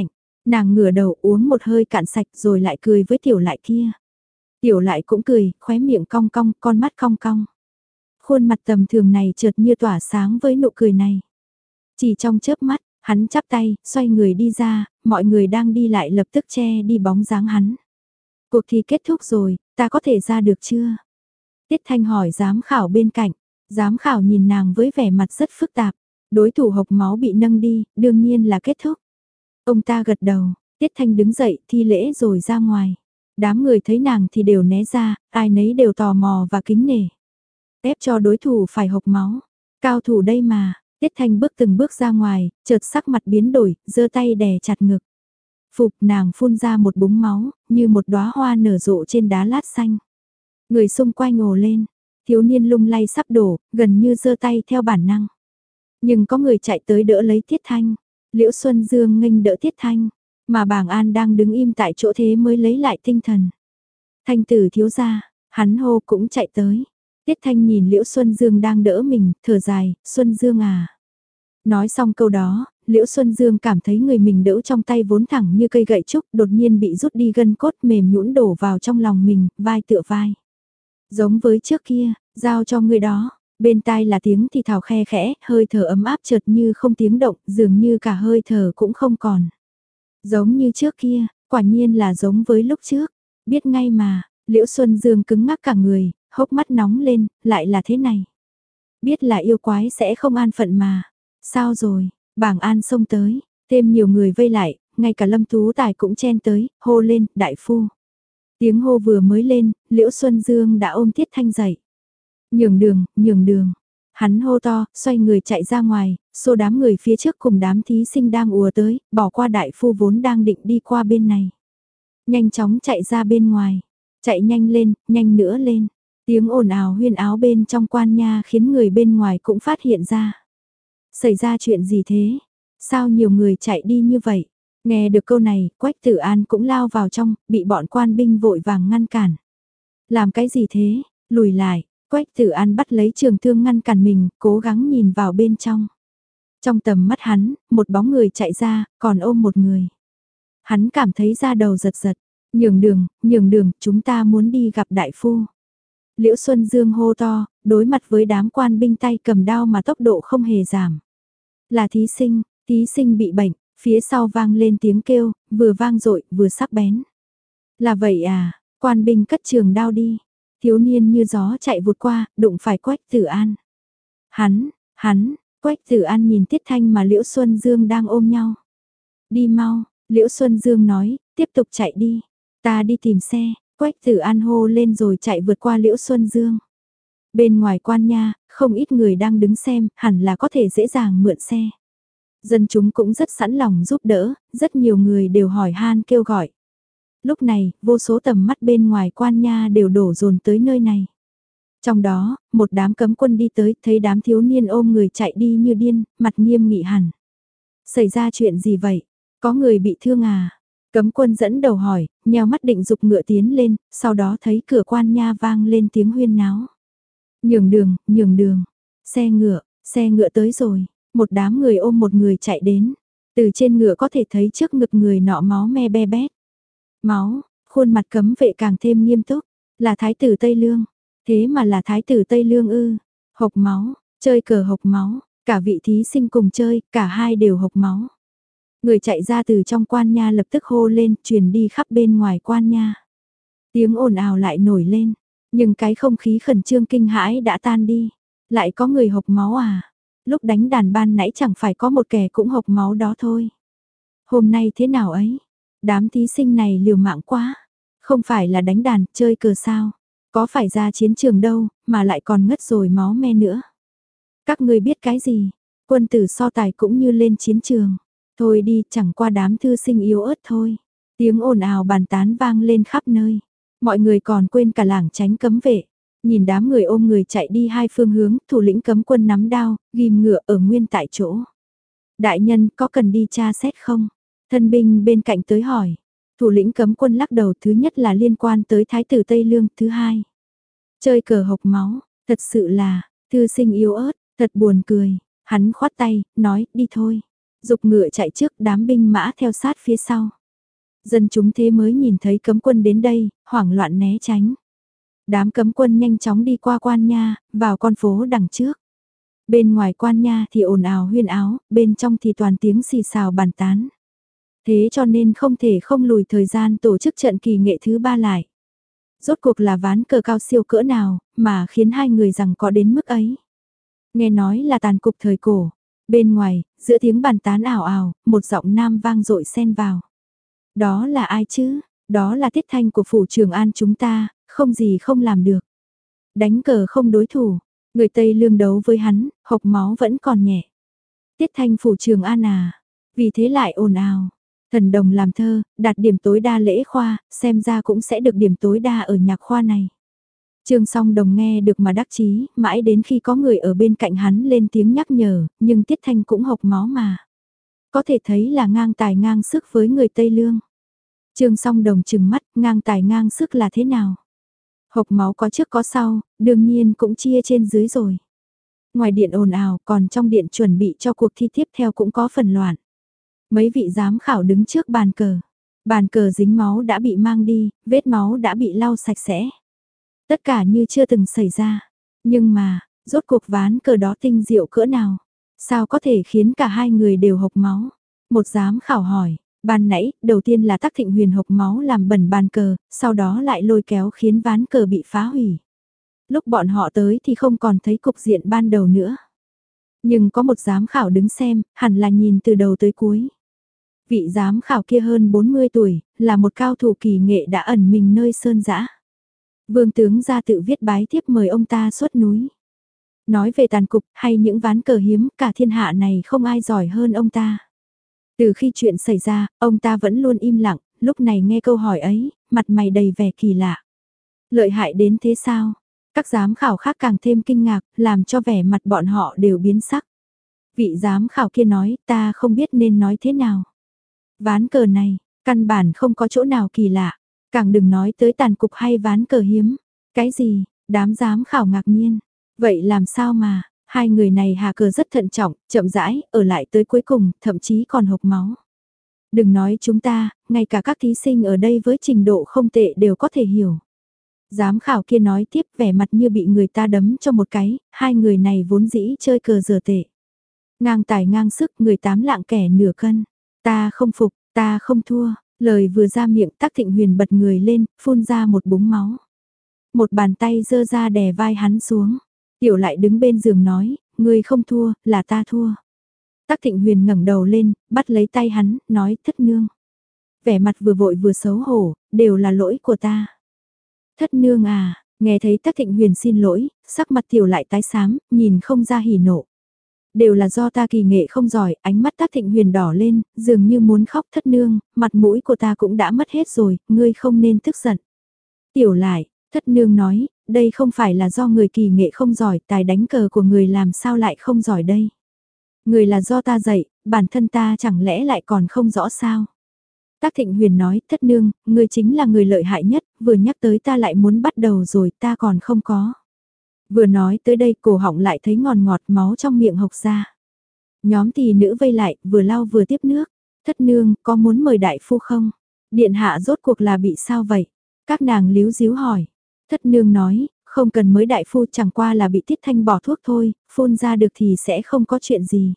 Nàng ngửa đầu uống một hơi cạn sạch rồi lại cười với tiểu lại kia. Tiểu lại cũng cười, khóe miệng cong cong, con mắt cong cong. Khuôn mặt tầm thường này chợt như tỏa sáng với nụ cười này. Chỉ trong chớp mắt, hắn chắp tay, xoay người đi ra, mọi người đang đi lại lập tức che đi bóng dáng hắn. Cuộc thi kết thúc rồi, ta có thể ra được chưa? Tiết Thanh hỏi giám khảo bên cạnh. Giám khảo nhìn nàng với vẻ mặt rất phức tạp. Đối thủ hộc máu bị nâng đi, đương nhiên là kết thúc. Ông ta gật đầu, Tiết Thanh đứng dậy thi lễ rồi ra ngoài. Đám người thấy nàng thì đều né ra, ai nấy đều tò mò và kính nể. Ép cho đối thủ phải hộc máu. Cao thủ đây mà, Tiết Thanh bước từng bước ra ngoài, chợt sắc mặt biến đổi, giơ tay đè chặt ngực. Phục nàng phun ra một búng máu, như một đóa hoa nở rộ trên đá lát xanh. Người xung quanh ồ lên, thiếu niên lung lay sắp đổ, gần như giơ tay theo bản năng. Nhưng có người chạy tới đỡ lấy Tiết Thanh. Liễu Xuân Dương nghênh đỡ Tiết Thanh, mà Bàng An đang đứng im tại chỗ thế mới lấy lại tinh thần. Thanh tử thiếu gia, hắn hô cũng chạy tới. Tiết Thanh nhìn Liễu Xuân Dương đang đỡ mình, thở dài, Xuân Dương à. Nói xong câu đó, Liễu Xuân Dương cảm thấy người mình đỡ trong tay vốn thẳng như cây gậy trúc đột nhiên bị rút đi gân cốt mềm nhũn đổ vào trong lòng mình, vai tựa vai. Giống với trước kia, giao cho người đó. Bên tai là tiếng thì thào khe khẽ, hơi thở ấm áp chợt như không tiếng động, dường như cả hơi thở cũng không còn. Giống như trước kia, quả nhiên là giống với lúc trước. Biết ngay mà, Liễu Xuân Dương cứng ngắc cả người, hốc mắt nóng lên, lại là thế này. Biết là yêu quái sẽ không an phận mà. Sao rồi, Bàng An xông tới, thêm nhiều người vây lại, ngay cả Lâm Tú Tài cũng chen tới, hô lên, đại phu. Tiếng hô vừa mới lên, Liễu Xuân Dương đã ôm Tiết Thanh dậy. Nhường đường, nhường đường. Hắn hô to, xoay người chạy ra ngoài, xô đám người phía trước cùng đám thí sinh đang ùa tới, bỏ qua đại phu vốn đang định đi qua bên này. Nhanh chóng chạy ra bên ngoài, chạy nhanh lên, nhanh nữa lên. Tiếng ồn ào huyên áo bên trong quan nha khiến người bên ngoài cũng phát hiện ra. Xảy ra chuyện gì thế? Sao nhiều người chạy đi như vậy? Nghe được câu này, Quách Tử An cũng lao vào trong, bị bọn quan binh vội vàng ngăn cản. Làm cái gì thế? Lùi lại. Quách Tử An bắt lấy trường thương ngăn cản mình, cố gắng nhìn vào bên trong. Trong tầm mắt hắn, một bóng người chạy ra, còn ôm một người. Hắn cảm thấy da đầu giật giật. Nhường đường, nhường đường, chúng ta muốn đi gặp đại phu. Liễu Xuân Dương hô to, đối mặt với đám quan binh tay cầm đao mà tốc độ không hề giảm. Là thí sinh, thí sinh bị bệnh, phía sau vang lên tiếng kêu, vừa vang dội vừa sắc bén. Là vậy à, quan binh cất trường đao đi. Thiếu niên như gió chạy vụt qua, đụng phải Quách Tử An. Hắn, hắn, Quách Tử An nhìn Tiết Thanh mà Liễu Xuân Dương đang ôm nhau. Đi mau, Liễu Xuân Dương nói, tiếp tục chạy đi. Ta đi tìm xe, Quách Tử An hô lên rồi chạy vượt qua Liễu Xuân Dương. Bên ngoài quan nha, không ít người đang đứng xem, hẳn là có thể dễ dàng mượn xe. Dân chúng cũng rất sẵn lòng giúp đỡ, rất nhiều người đều hỏi han kêu gọi. Lúc này, vô số tầm mắt bên ngoài quan nha đều đổ dồn tới nơi này. Trong đó, một đám cấm quân đi tới, thấy đám thiếu niên ôm người chạy đi như điên, mặt nghiêm nghị hẳn. Xảy ra chuyện gì vậy? Có người bị thương à? Cấm quân dẫn đầu hỏi, nheo mắt định dục ngựa tiến lên, sau đó thấy cửa quan nha vang lên tiếng huyên náo. Nhường đường, nhường đường. Xe ngựa, xe ngựa tới rồi. Một đám người ôm một người chạy đến. Từ trên ngựa có thể thấy trước ngực người nọ máu me be bét. Máu, khuôn mặt cấm vệ càng thêm nghiêm túc. Là thái tử Tây Lương. Thế mà là thái tử Tây Lương ư. Hộc máu, chơi cờ hộc máu. Cả vị thí sinh cùng chơi, cả hai đều hộc máu. Người chạy ra từ trong quan nha lập tức hô lên, truyền đi khắp bên ngoài quan nha. Tiếng ồn ào lại nổi lên. Nhưng cái không khí khẩn trương kinh hãi đã tan đi. Lại có người hộc máu à? Lúc đánh đàn ban nãy chẳng phải có một kẻ cũng hộc máu đó thôi. Hôm nay thế nào ấy? Đám thí sinh này liều mạng quá. Không phải là đánh đàn, chơi cờ sao? Có phải ra chiến trường đâu, mà lại còn ngất rồi máu me nữa. Các ngươi biết cái gì? Quân tử so tài cũng như lên chiến trường. Thôi đi, chẳng qua đám thư sinh yếu ớt thôi. Tiếng ồn ào bàn tán vang lên khắp nơi. Mọi người còn quên cả lảng tránh cấm vệ. Nhìn đám người ôm người chạy đi hai phương hướng, thủ lĩnh cấm quân nắm đao, ghim ngựa ở nguyên tại chỗ. Đại nhân có cần đi tra xét không? Thân binh bên cạnh tới hỏi. Thủ lĩnh cấm quân lắc đầu, thứ nhất là liên quan tới thái tử Tây Lương, thứ hai. Chơi cờ hộc máu, thật sự là, thư sinh yếu ớt, thật buồn cười. Hắn khoát tay, nói, đi thôi. Dục ngựa chạy trước, đám binh mã theo sát phía sau. Dân chúng thế mới nhìn thấy cấm quân đến đây, hoảng loạn né tránh. Đám cấm quân nhanh chóng đi qua quan nha, vào con phố đằng trước. Bên ngoài quan nha thì ồn ào huyên áo, bên trong thì toàn tiếng xì xào bàn tán. Thế cho nên không thể không lùi thời gian tổ chức trận kỳ nghệ thứ ba lại. Rốt cuộc là ván cờ cao siêu cỡ nào, mà khiến hai người rằng có đến mức ấy. Nghe nói là tàn cục thời cổ. Bên ngoài, giữa tiếng bàn tán ảo ảo, một giọng nam vang dội xen vào. Đó là ai chứ? Đó là Tiết Thanh của phủ Trường An chúng ta, không gì không làm được. Đánh cờ không đối thủ, người Tây Lương đấu với hắn, hộc máu vẫn còn nhẹ. Tiết Thanh phủ Trường An à? Vì thế lại ồn ào. Thần đồng làm thơ, đạt điểm tối đa lễ khoa, xem ra cũng sẽ được điểm tối đa ở nhạc khoa này. Trương Song Đồng nghe được mà đắc chí, mãi đến khi có người ở bên cạnh hắn lên tiếng nhắc nhở, nhưng Tiết Thanh cũng hộc máu mà. Có thể thấy là ngang tài ngang sức với người Tây Lương. Trương Song Đồng trừng mắt, ngang tài ngang sức là thế nào? Hộc máu có trước có sau, đương nhiên cũng chia trên dưới rồi. Ngoài điện ồn ào, còn trong điện chuẩn bị cho cuộc thi tiếp theo cũng có phần loạn. Mấy vị giám khảo đứng trước bàn cờ. Bàn cờ dính máu đã bị mang đi, vết máu đã bị lau sạch sẽ. Tất cả như chưa từng xảy ra. Nhưng mà, rốt cuộc ván cờ đó tinh diệu cỡ nào? Sao có thể khiến cả hai người đều hộc máu? Một giám khảo hỏi, ban nãy, đầu tiên là Tắc Thịnh Huyền hộc máu làm bẩn bàn cờ, sau đó lại lôi kéo khiến ván cờ bị phá hủy. Lúc bọn họ tới thì không còn thấy cục diện ban đầu nữa. Nhưng có một giám khảo đứng xem, hẳn là nhìn từ đầu tới cuối. Vị giám khảo kia hơn bốn mươi tuổi, là một cao thủ kỳ nghệ đã ẩn mình nơi sơn dã. Vương tướng ra tự viết bái thiếp mời ông ta xuất núi. Nói về tàn cục hay những ván cờ hiếm, cả thiên hạ này không ai giỏi hơn ông ta. Từ khi chuyện xảy ra, ông ta vẫn luôn im lặng, lúc này nghe câu hỏi ấy, mặt mày đầy vẻ kỳ lạ. Lợi hại đến thế sao? Các giám khảo khác càng thêm kinh ngạc, làm cho vẻ mặt bọn họ đều biến sắc. Vị giám khảo kia nói, ta không biết nên nói thế nào. Ván cờ này, căn bản không có chỗ nào kỳ lạ, càng đừng nói tới tàn cục hay ván cờ hiếm. Cái gì? Đám giám khảo ngạc nhiên. Vậy làm sao mà, hai người này hạ cờ rất thận trọng, chậm rãi, ở lại tới cuối cùng, thậm chí còn hộc máu. Đừng nói chúng ta, ngay cả các thí sinh ở đây với trình độ không tệ đều có thể hiểu. Giám khảo kia nói tiếp vẻ mặt như bị người ta đấm cho một cái, hai người này vốn dĩ chơi cờ dở tệ. Ngang tài ngang sức người tám lạng kẻ nửa cân. Ta không phục, ta không thua, lời vừa ra miệng Tắc Thịnh Huyền bật người lên, phun ra một búng máu. Một bàn tay giơ ra đè vai hắn xuống. Tiểu lại đứng bên giường nói, ngươi không thua, là ta thua. Tắc Thịnh Huyền ngẩng đầu lên, bắt lấy tay hắn, nói thất nương. Vẻ mặt vừa vội vừa xấu hổ, đều là lỗi của ta. Thất nương à, nghe thấy Tắc Thịnh Huyền xin lỗi, sắc mặt tiểu lại tái xám, nhìn không ra hỉ nộ. Đều là do ta kỳ nghệ không giỏi, ánh mắt Tắc Thịnh Huyền đỏ lên, dường như muốn khóc thất nương, mặt mũi của ta cũng đã mất hết rồi, ngươi không nên tức giận. Tiểu lại, thất nương nói, đây không phải là do người kỳ nghệ không giỏi, tài đánh cờ của người làm sao lại không giỏi đây. Người là do ta dạy, bản thân ta chẳng lẽ lại còn không rõ sao. Tắc Thịnh Huyền nói, thất nương, ngươi chính là người lợi hại nhất, vừa nhắc tới ta lại muốn bắt đầu rồi, ta còn không có. Vừa nói tới đây cổ họng lại thấy ngọt ngọt máu trong miệng hộc ra. Nhóm tỳ nữ vây lại, vừa lau vừa tiếp nước. Thất nương, có muốn mời đại phu không? Điện hạ rốt cuộc là bị sao vậy? Các nàng líu díu hỏi. Thất nương nói, không cần mới đại phu chẳng qua là bị Tiết Thanh bỏ thuốc thôi, phun ra được thì sẽ không có chuyện gì.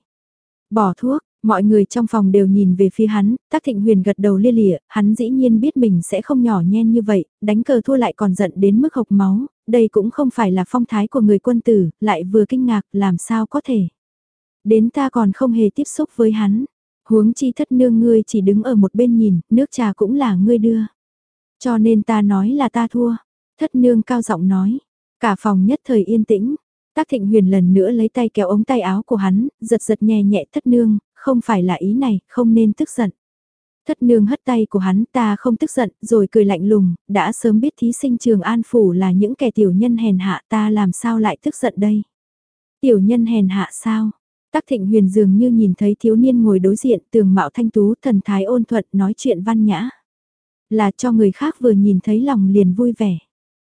Bỏ thuốc, mọi người trong phòng đều nhìn về phía hắn, Tắc Thịnh Huyền gật đầu lia lịa, hắn dĩ nhiên biết mình sẽ không nhỏ nhen như vậy, đánh cờ thua lại còn giận đến mức hộc máu, đây cũng không phải là phong thái của người quân tử, lại vừa kinh ngạc, làm sao có thể. Đến ta còn không hề tiếp xúc với hắn, huống chi thất nương ngươi chỉ đứng ở một bên nhìn, nước trà cũng là ngươi đưa. Cho nên ta nói là ta thua, thất nương cao giọng nói, cả phòng nhất thời yên tĩnh. Tắc Thịnh Huyền lần nữa lấy tay kéo ống tay áo của hắn, giật giật nhẹ nhẹ thất nương, không phải là ý này, không nên tức giận. Thất nương hất tay của hắn, ta không tức giận, rồi cười lạnh lùng, đã sớm biết thí sinh Trường An Phủ là những kẻ tiểu nhân hèn hạ, ta làm sao lại tức giận đây. Tiểu nhân hèn hạ sao? Tắc Thịnh Huyền dường như nhìn thấy thiếu niên ngồi đối diện, tường mạo thanh tú, thần thái ôn thuận, nói chuyện văn nhã. Là cho người khác vừa nhìn thấy lòng liền vui vẻ.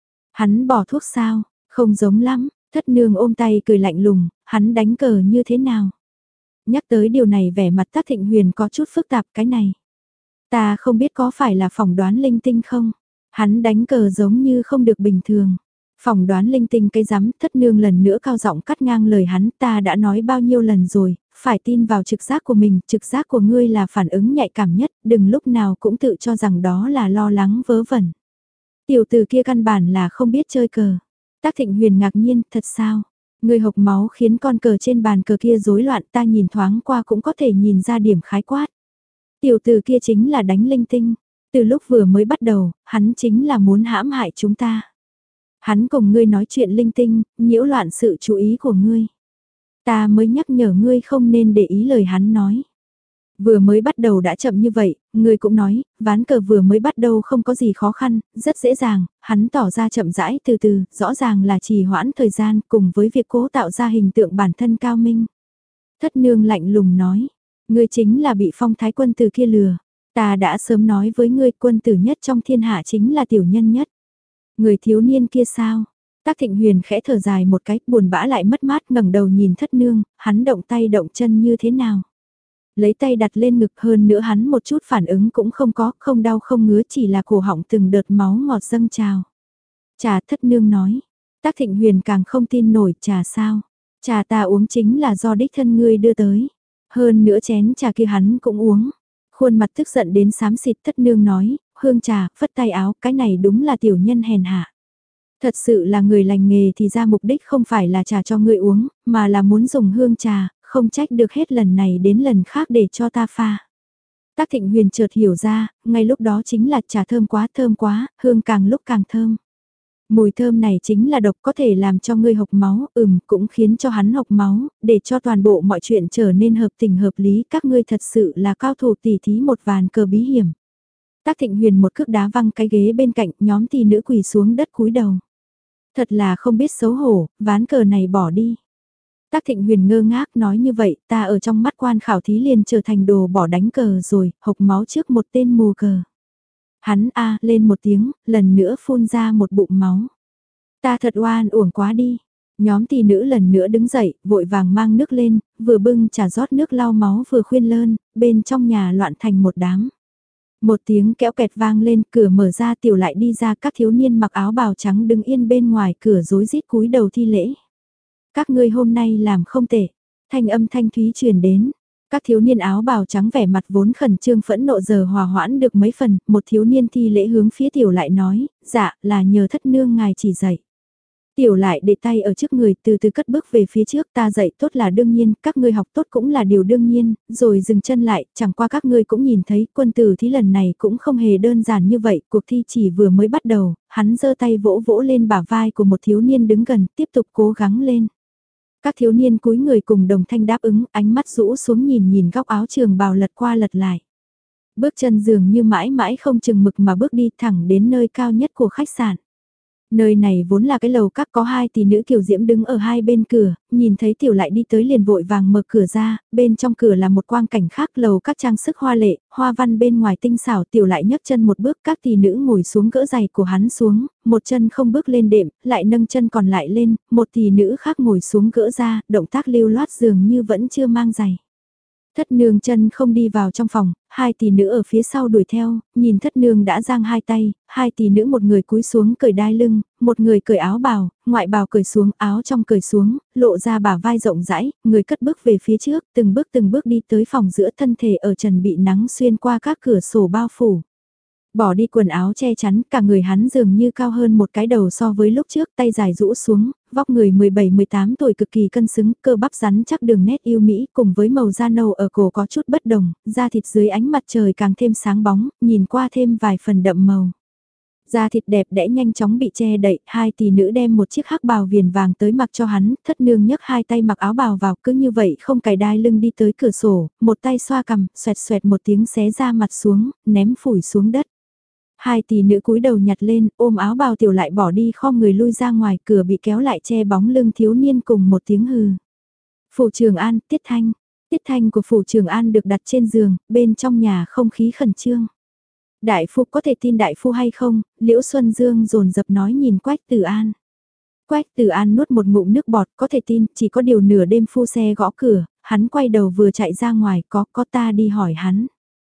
Hắn bỏ thuốc sao? Không giống lắm. Thất nương ôm tay cười lạnh lùng, hắn đánh cờ như thế nào? Nhắc tới điều này vẻ mặt Tắc Thịnh Huyền có chút phức tạp cái này. Ta không biết có phải là phỏng đoán linh tinh không? Hắn đánh cờ giống như không được bình thường. Phỏng đoán linh tinh cái rắm, thất nương lần nữa cao giọng cắt ngang lời hắn, ta đã nói bao nhiêu lần rồi, phải tin vào trực giác của mình, trực giác của ngươi là phản ứng nhạy cảm nhất, đừng lúc nào cũng tự cho rằng đó là lo lắng vớ vẩn. Tiểu tử kia căn bản là không biết chơi cờ. Tác Thịnh Huyền ngạc nhiên, thật sao? Ngươi hộc máu khiến con cờ trên bàn cờ kia rối loạn, ta nhìn thoáng qua cũng có thể nhìn ra điểm khái quát. Tiểu tử kia chính là đánh linh tinh. Từ lúc vừa mới bắt đầu, hắn chính là muốn hãm hại chúng ta. Hắn cùng ngươi nói chuyện linh tinh, nhiễu loạn sự chú ý của ngươi. Ta mới nhắc nhở ngươi không nên để ý lời hắn nói. Vừa mới bắt đầu đã chậm như vậy, ngươi cũng nói, ván cờ vừa mới bắt đầu không có gì khó khăn, rất dễ dàng, hắn tỏ ra chậm rãi từ từ, rõ ràng là trì hoãn thời gian cùng với việc cố tạo ra hình tượng bản thân cao minh. Thất nương lạnh lùng nói, ngươi chính là bị phong thái quân tử kia lừa, ta đã sớm nói với ngươi quân tử nhất trong thiên hạ chính là tiểu nhân nhất. Người thiếu niên kia sao? Tác Thịnh Huyền khẽ thở dài một cái, buồn bã lại mất mát ngẩng đầu nhìn thất nương, hắn động tay động chân như thế nào? Lấy tay đặt lên ngực hơn nữa hắn một chút phản ứng cũng không có, không đau không ngứa chỉ là cổ họng từng đợt máu ngọt dâng trào. Trà thất nương nói, Tác Thịnh Huyền càng không tin nổi trà sao? Trà ta uống chính là do đích thân ngươi đưa tới. Hơn nữa chén trà kia hắn cũng uống. Khuôn mặt tức giận đến xám xịt thất nương nói, hương trà, phất tay áo, cái này đúng là tiểu nhân hèn hạ. Thật sự là người lành nghề thì ra mục đích không phải là trà cho ngươi uống, mà là muốn dùng hương trà, không trách được hết lần này đến lần khác để cho ta pha. Tác Thịnh Huyền chợt hiểu ra, ngay lúc đó chính là trà thơm quá thơm quá, hương càng lúc càng thơm. Mùi thơm này chính là độc có thể làm cho ngươi hộc máu, ừm, cũng khiến cho hắn hộc máu, để cho toàn bộ mọi chuyện trở nên hợp tình hợp lý, các ngươi thật sự là cao thủ tỉ thí một vàn cờ bí hiểm. Tác Thịnh Huyền một cước đá văng cái ghế bên cạnh, nhóm tỷ nữ quỳ xuống đất cúi đầu. Thật là không biết xấu hổ, ván cờ này bỏ đi. Tác Thịnh Huyền ngơ ngác nói như vậy, ta ở trong mắt quan khảo thí liền trở thành đồ bỏ đánh cờ rồi, hộc máu trước một tên mù cờ. Hắn a lên một tiếng, lần nữa phun ra một bụng máu. Ta thật oan uổng quá đi. Nhóm tỷ nữ lần nữa đứng dậy, vội vàng mang nước lên, vừa bưng trà rót nước lau máu vừa khuyên lơn, bên trong nhà loạn thành một đám. Một tiếng kéo kẹt vang lên, cửa mở ra tiểu lại đi ra các thiếu niên mặc áo bào trắng đứng yên bên ngoài cửa rối rít cúi đầu thi lễ. Các ngươi hôm nay làm không tệ. Thanh âm thanh thúy truyền đến. Các thiếu niên áo bào trắng vẻ mặt vốn khẩn trương phẫn nộ giờ hòa hoãn được mấy phần, một thiếu niên thi lễ hướng phía tiểu lại nói, dạ là nhờ thất nương ngài chỉ dạy. Tiểu lại để tay ở trước người từ từ cất bước về phía trước ta dạy tốt là đương nhiên, các ngươi học tốt cũng là điều đương nhiên, rồi dừng chân lại, chẳng qua các ngươi cũng nhìn thấy quân tử thí lần này cũng không hề đơn giản như vậy, cuộc thi chỉ vừa mới bắt đầu, hắn giơ tay vỗ vỗ lên bả vai của một thiếu niên đứng gần, tiếp tục cố gắng lên. Các thiếu niên cúi người cùng đồng thanh đáp ứng, ánh mắt rũ xuống nhìn nhìn góc áo trường bào lật qua lật lại. Bước chân dường như mãi mãi không chừng mực mà bước đi thẳng đến nơi cao nhất của khách sạn. Nơi này vốn là cái lầu các có hai tỷ nữ kiều diễm đứng ở hai bên cửa, nhìn thấy tiểu lại đi tới liền vội vàng mở cửa ra, bên trong cửa là một quang cảnh khác lầu các trang sức hoa lệ, hoa văn bên ngoài tinh xảo tiểu lại nhấc chân một bước các tỷ nữ ngồi xuống gỡ giày của hắn xuống, một chân không bước lên đệm, lại nâng chân còn lại lên, một tỷ nữ khác ngồi xuống gỡ ra, động tác lưu loát dường như vẫn chưa mang giày. Thất nương chân không đi vào trong phòng, hai tỷ nữ ở phía sau đuổi theo, nhìn thất nương đã giang hai tay, hai tỷ nữ một người cúi xuống cởi đai lưng, một người cởi áo bào, ngoại bào cởi xuống, áo trong cởi xuống, lộ ra bả vai rộng rãi, người cất bước về phía trước, từng bước từng bước đi tới phòng giữa thân thể ở trần bị nắng xuyên qua các cửa sổ bao phủ. Bỏ đi quần áo che chắn, cả người hắn dường như cao hơn một cái đầu so với lúc trước, tay dài rũ xuống, vóc người mười bảy mười tám tuổi cực kỳ cân xứng, cơ bắp rắn chắc đường nét yêu mỹ, cùng với màu da nâu ở cổ có chút bất đồng, da thịt dưới ánh mặt trời càng thêm sáng bóng, nhìn qua thêm vài phần đậm màu. Da thịt đẹp đẽ nhanh chóng bị che đậy, hai tỷ nữ đem một chiếc hắc bào viền vàng tới mặc cho hắn, thất nương nhấc hai tay mặc áo bào vào, cứ như vậy không cài đai lưng đi tới cửa sổ, một tay xoa cằm, xoẹt xoẹt một tiếng xé ra mặt xuống, ném phủi xuống đất. Hai tỷ nữ cúi đầu nhặt lên, ôm áo bào tiểu lại bỏ đi khom người lui ra ngoài, cửa bị kéo lại che bóng lưng thiếu niên cùng một tiếng hừ. Phủ Trường An, Tiết Thanh. Tiết Thanh của Phủ Trường An được đặt trên giường, bên trong nhà không khí khẩn trương. Đại phu có thể tin đại phu hay không? Liễu Xuân Dương dồn dập nói nhìn Quách Tử An. Quách Tử An nuốt một ngụm nước bọt, có thể tin, chỉ có điều nửa đêm phu xe gõ cửa, hắn quay đầu vừa chạy ra ngoài, có, có ta đi hỏi hắn.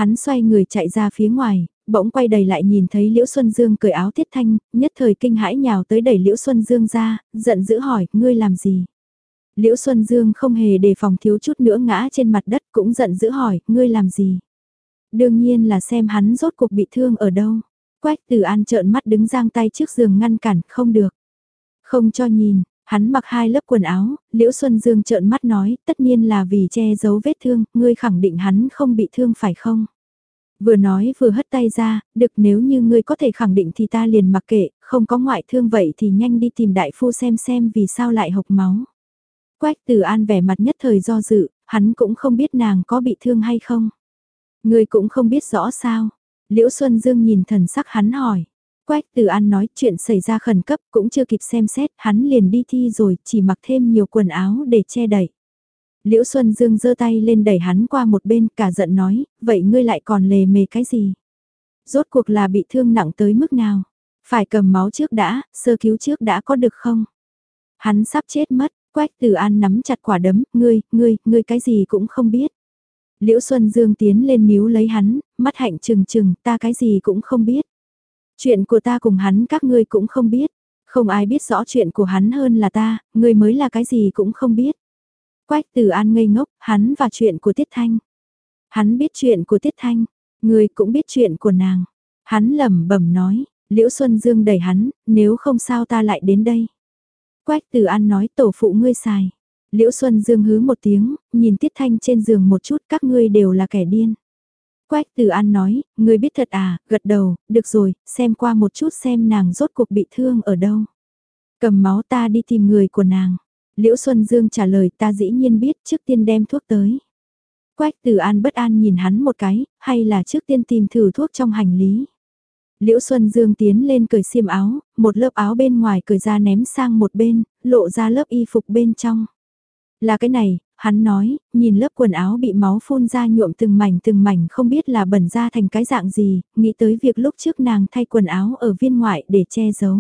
Hắn xoay người chạy ra phía ngoài, bỗng quay đầy lại nhìn thấy Liễu Xuân Dương cởi áo Tiết Thanh, nhất thời kinh hãi nhào tới đẩy Liễu Xuân Dương ra, giận dữ hỏi, ngươi làm gì? Liễu Xuân Dương không hề đề phòng thiếu chút nữa ngã trên mặt đất cũng giận dữ hỏi, ngươi làm gì? Đương nhiên là xem hắn rốt cuộc bị thương ở đâu. Quách Tử An trợn mắt đứng giang tay trước giường ngăn cản, không được. Không cho nhìn, hắn mặc hai lớp quần áo, Liễu Xuân Dương trợn mắt nói, tất nhiên là vì che giấu vết thương, ngươi khẳng định hắn không bị thương phải không? Vừa nói vừa hất tay ra, được nếu như ngươi có thể khẳng định thì ta liền mặc kệ, không có ngoại thương vậy thì nhanh đi tìm đại phu xem xem vì sao lại hộc máu. Quách Tử An vẻ mặt nhất thời do dự, hắn cũng không biết nàng có bị thương hay không. Ngươi cũng không biết rõ sao. Liễu Xuân Dương nhìn thần sắc hắn hỏi. Quách Tử An nói chuyện xảy ra khẩn cấp cũng chưa kịp xem xét, hắn liền đi thi rồi, chỉ mặc thêm nhiều quần áo để che đậy. Liễu Xuân Dương giơ tay lên đẩy hắn qua một bên, cả giận nói, vậy ngươi lại còn lề mề cái gì? Rốt cuộc là bị thương nặng tới mức nào? Phải cầm máu trước đã, sơ cứu trước đã có được không? Hắn sắp chết mất, Quách Tử An nắm chặt quả đấm, ngươi, ngươi, ngươi cái gì cũng không biết. Liễu Xuân Dương tiến lên níu lấy hắn, mắt hạnh trừng trừng, ta cái gì cũng không biết. Chuyện của ta cùng hắn các ngươi cũng không biết. Không ai biết rõ chuyện của hắn hơn là ta, ngươi mới là cái gì cũng không biết. Quách Tử An ngây ngốc, hắn và chuyện của Tiết Thanh. Hắn biết chuyện của Tiết Thanh, ngươi cũng biết chuyện của nàng. Hắn lẩm bẩm nói, Liễu Xuân Dương đẩy hắn, nếu không sao ta lại đến đây. Quách Tử An nói tổ phụ ngươi xài. Liễu Xuân Dương hứ một tiếng, nhìn Tiết Thanh trên giường một chút, các ngươi đều là kẻ điên. Quách Tử An nói, ngươi biết thật à, gật đầu, được rồi, xem qua một chút xem nàng rốt cuộc bị thương ở đâu. Cầm máu ta đi tìm người của nàng. Liễu Xuân Dương trả lời ta dĩ nhiên biết, trước tiên đem thuốc tới. Quách Tử An bất an nhìn hắn một cái, hay là trước tiên tìm thử thuốc trong hành lý. Liễu Xuân Dương tiến lên cởi xiêm áo, một lớp áo bên ngoài cởi ra ném sang một bên, lộ ra lớp y phục bên trong. Là cái này, hắn nói, nhìn lớp quần áo bị máu phun ra nhuộm từng mảnh từng mảnh không biết là bẩn ra thành cái dạng gì, nghĩ tới việc lúc trước nàng thay quần áo ở viên ngoại để che giấu.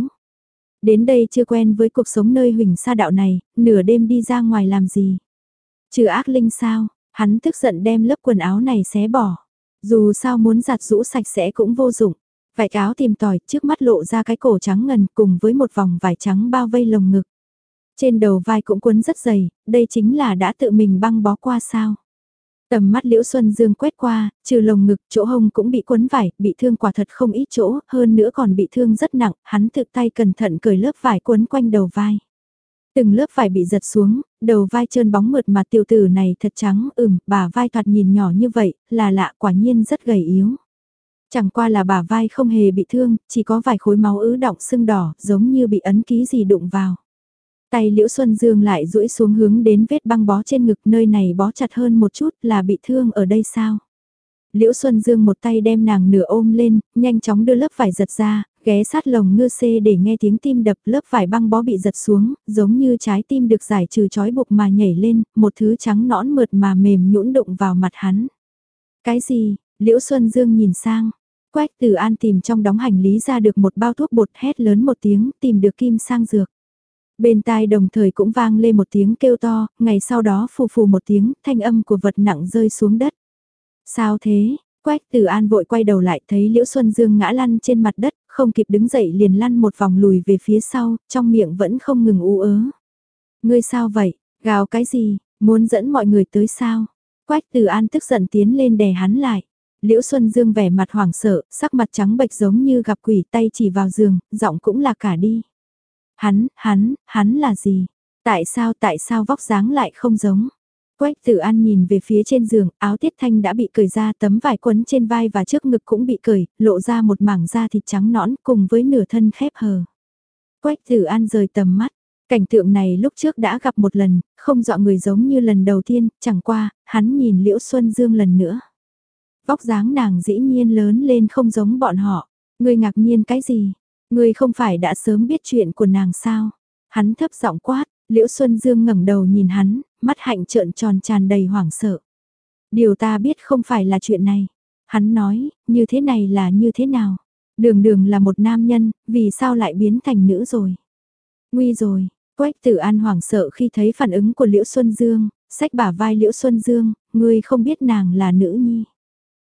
Đến đây chưa quen với cuộc sống nơi huỳnh sa đạo này, nửa đêm đi ra ngoài làm gì. Trừ ác linh sao, hắn tức giận đem lớp quần áo này xé bỏ. Dù sao muốn giặt rũ sạch sẽ cũng vô dụng. Vải áo tìm tòi trước mắt lộ ra cái cổ trắng ngần cùng với một vòng vải trắng bao vây lồng ngực. Trên đầu vai cũng quấn rất dày, đây chính là đã tự mình băng bó qua sao. Tầm mắt Liễu Xuân Dương quét qua, trừ lồng ngực, chỗ hông cũng bị quấn vải, bị thương quả thật không ít chỗ, hơn nữa còn bị thương rất nặng, hắn tự tay cẩn thận cởi lớp vải quấn quanh đầu vai. Từng lớp vải bị giật xuống, đầu vai trơn bóng mượt mà tiểu tử này thật trắng, ừm, bả vai thoạt nhìn nhỏ như vậy, là lạ quả nhiên rất gầy yếu. Chẳng qua là bả vai không hề bị thương, chỉ có vài khối máu ứ đọng sưng đỏ, giống như bị ấn ký gì đụng vào. Tay Liễu Xuân Dương lại duỗi xuống hướng đến vết băng bó trên ngực, nơi này bó chặt hơn một chút, là bị thương ở đây sao? Liễu Xuân Dương một tay đem nàng nửa ôm lên, nhanh chóng đưa lớp vải giật ra, ghé sát lồng ngư xê để nghe tiếng tim đập, lớp vải băng bó bị giật xuống, giống như trái tim được giải trừ trói buộc mà nhảy lên, một thứ trắng nõn mượt mà mềm nhũn đụng vào mặt hắn. Cái gì? Liễu Xuân Dương nhìn sang. Quách Tử An tìm trong đóng hành lý ra được một bao thuốc bột, hét lớn một tiếng, tìm được kim sang dược. Bên tai đồng thời cũng vang lên một tiếng kêu to, ngày sau đó phù phù một tiếng, thanh âm của vật nặng rơi xuống đất. Sao thế? Quách Tử An vội quay đầu lại thấy Liễu Xuân Dương ngã lăn trên mặt đất, không kịp đứng dậy liền lăn một vòng lùi về phía sau, trong miệng vẫn không ngừng ú ớ. Ngươi sao vậy? Gào cái gì? Muốn dẫn mọi người tới sao? Quách Tử An tức giận tiến lên đè hắn lại. Liễu Xuân Dương vẻ mặt hoảng sợ, sắc mặt trắng bệch giống như gặp quỷ, tay chỉ vào giường, giọng cũng là cả đi. Hắn, hắn, hắn là gì? Tại sao, tại sao vóc dáng lại không giống? Quách Tử An nhìn về phía trên giường, áo Tiết Thanh đã bị cởi ra, tấm vải quấn trên vai và trước ngực cũng bị cởi, lộ ra một mảng da thịt trắng nõn cùng với nửa thân khép hờ. Quách Tử An rời tầm mắt, cảnh tượng này lúc trước đã gặp một lần, không dọa người giống như lần đầu tiên, chẳng qua, hắn nhìn Liễu Xuân Dương lần nữa. Vóc dáng nàng dĩ nhiên lớn lên không giống bọn họ, ngươi ngạc nhiên cái gì? Ngươi không phải đã sớm biết chuyện của nàng sao? Hắn thấp giọng quát, Liễu Xuân Dương ngẩng đầu nhìn hắn, mắt hạnh trợn tròn tràn đầy hoảng sợ. Điều ta biết không phải là chuyện này. Hắn nói, như thế này là như thế nào? Đường đường là một nam nhân, vì sao lại biến thành nữ rồi? Nguy rồi, Quách Tử An hoảng sợ khi thấy phản ứng của Liễu Xuân Dương, xách bả vai Liễu Xuân Dương, ngươi không biết nàng là nữ nhi.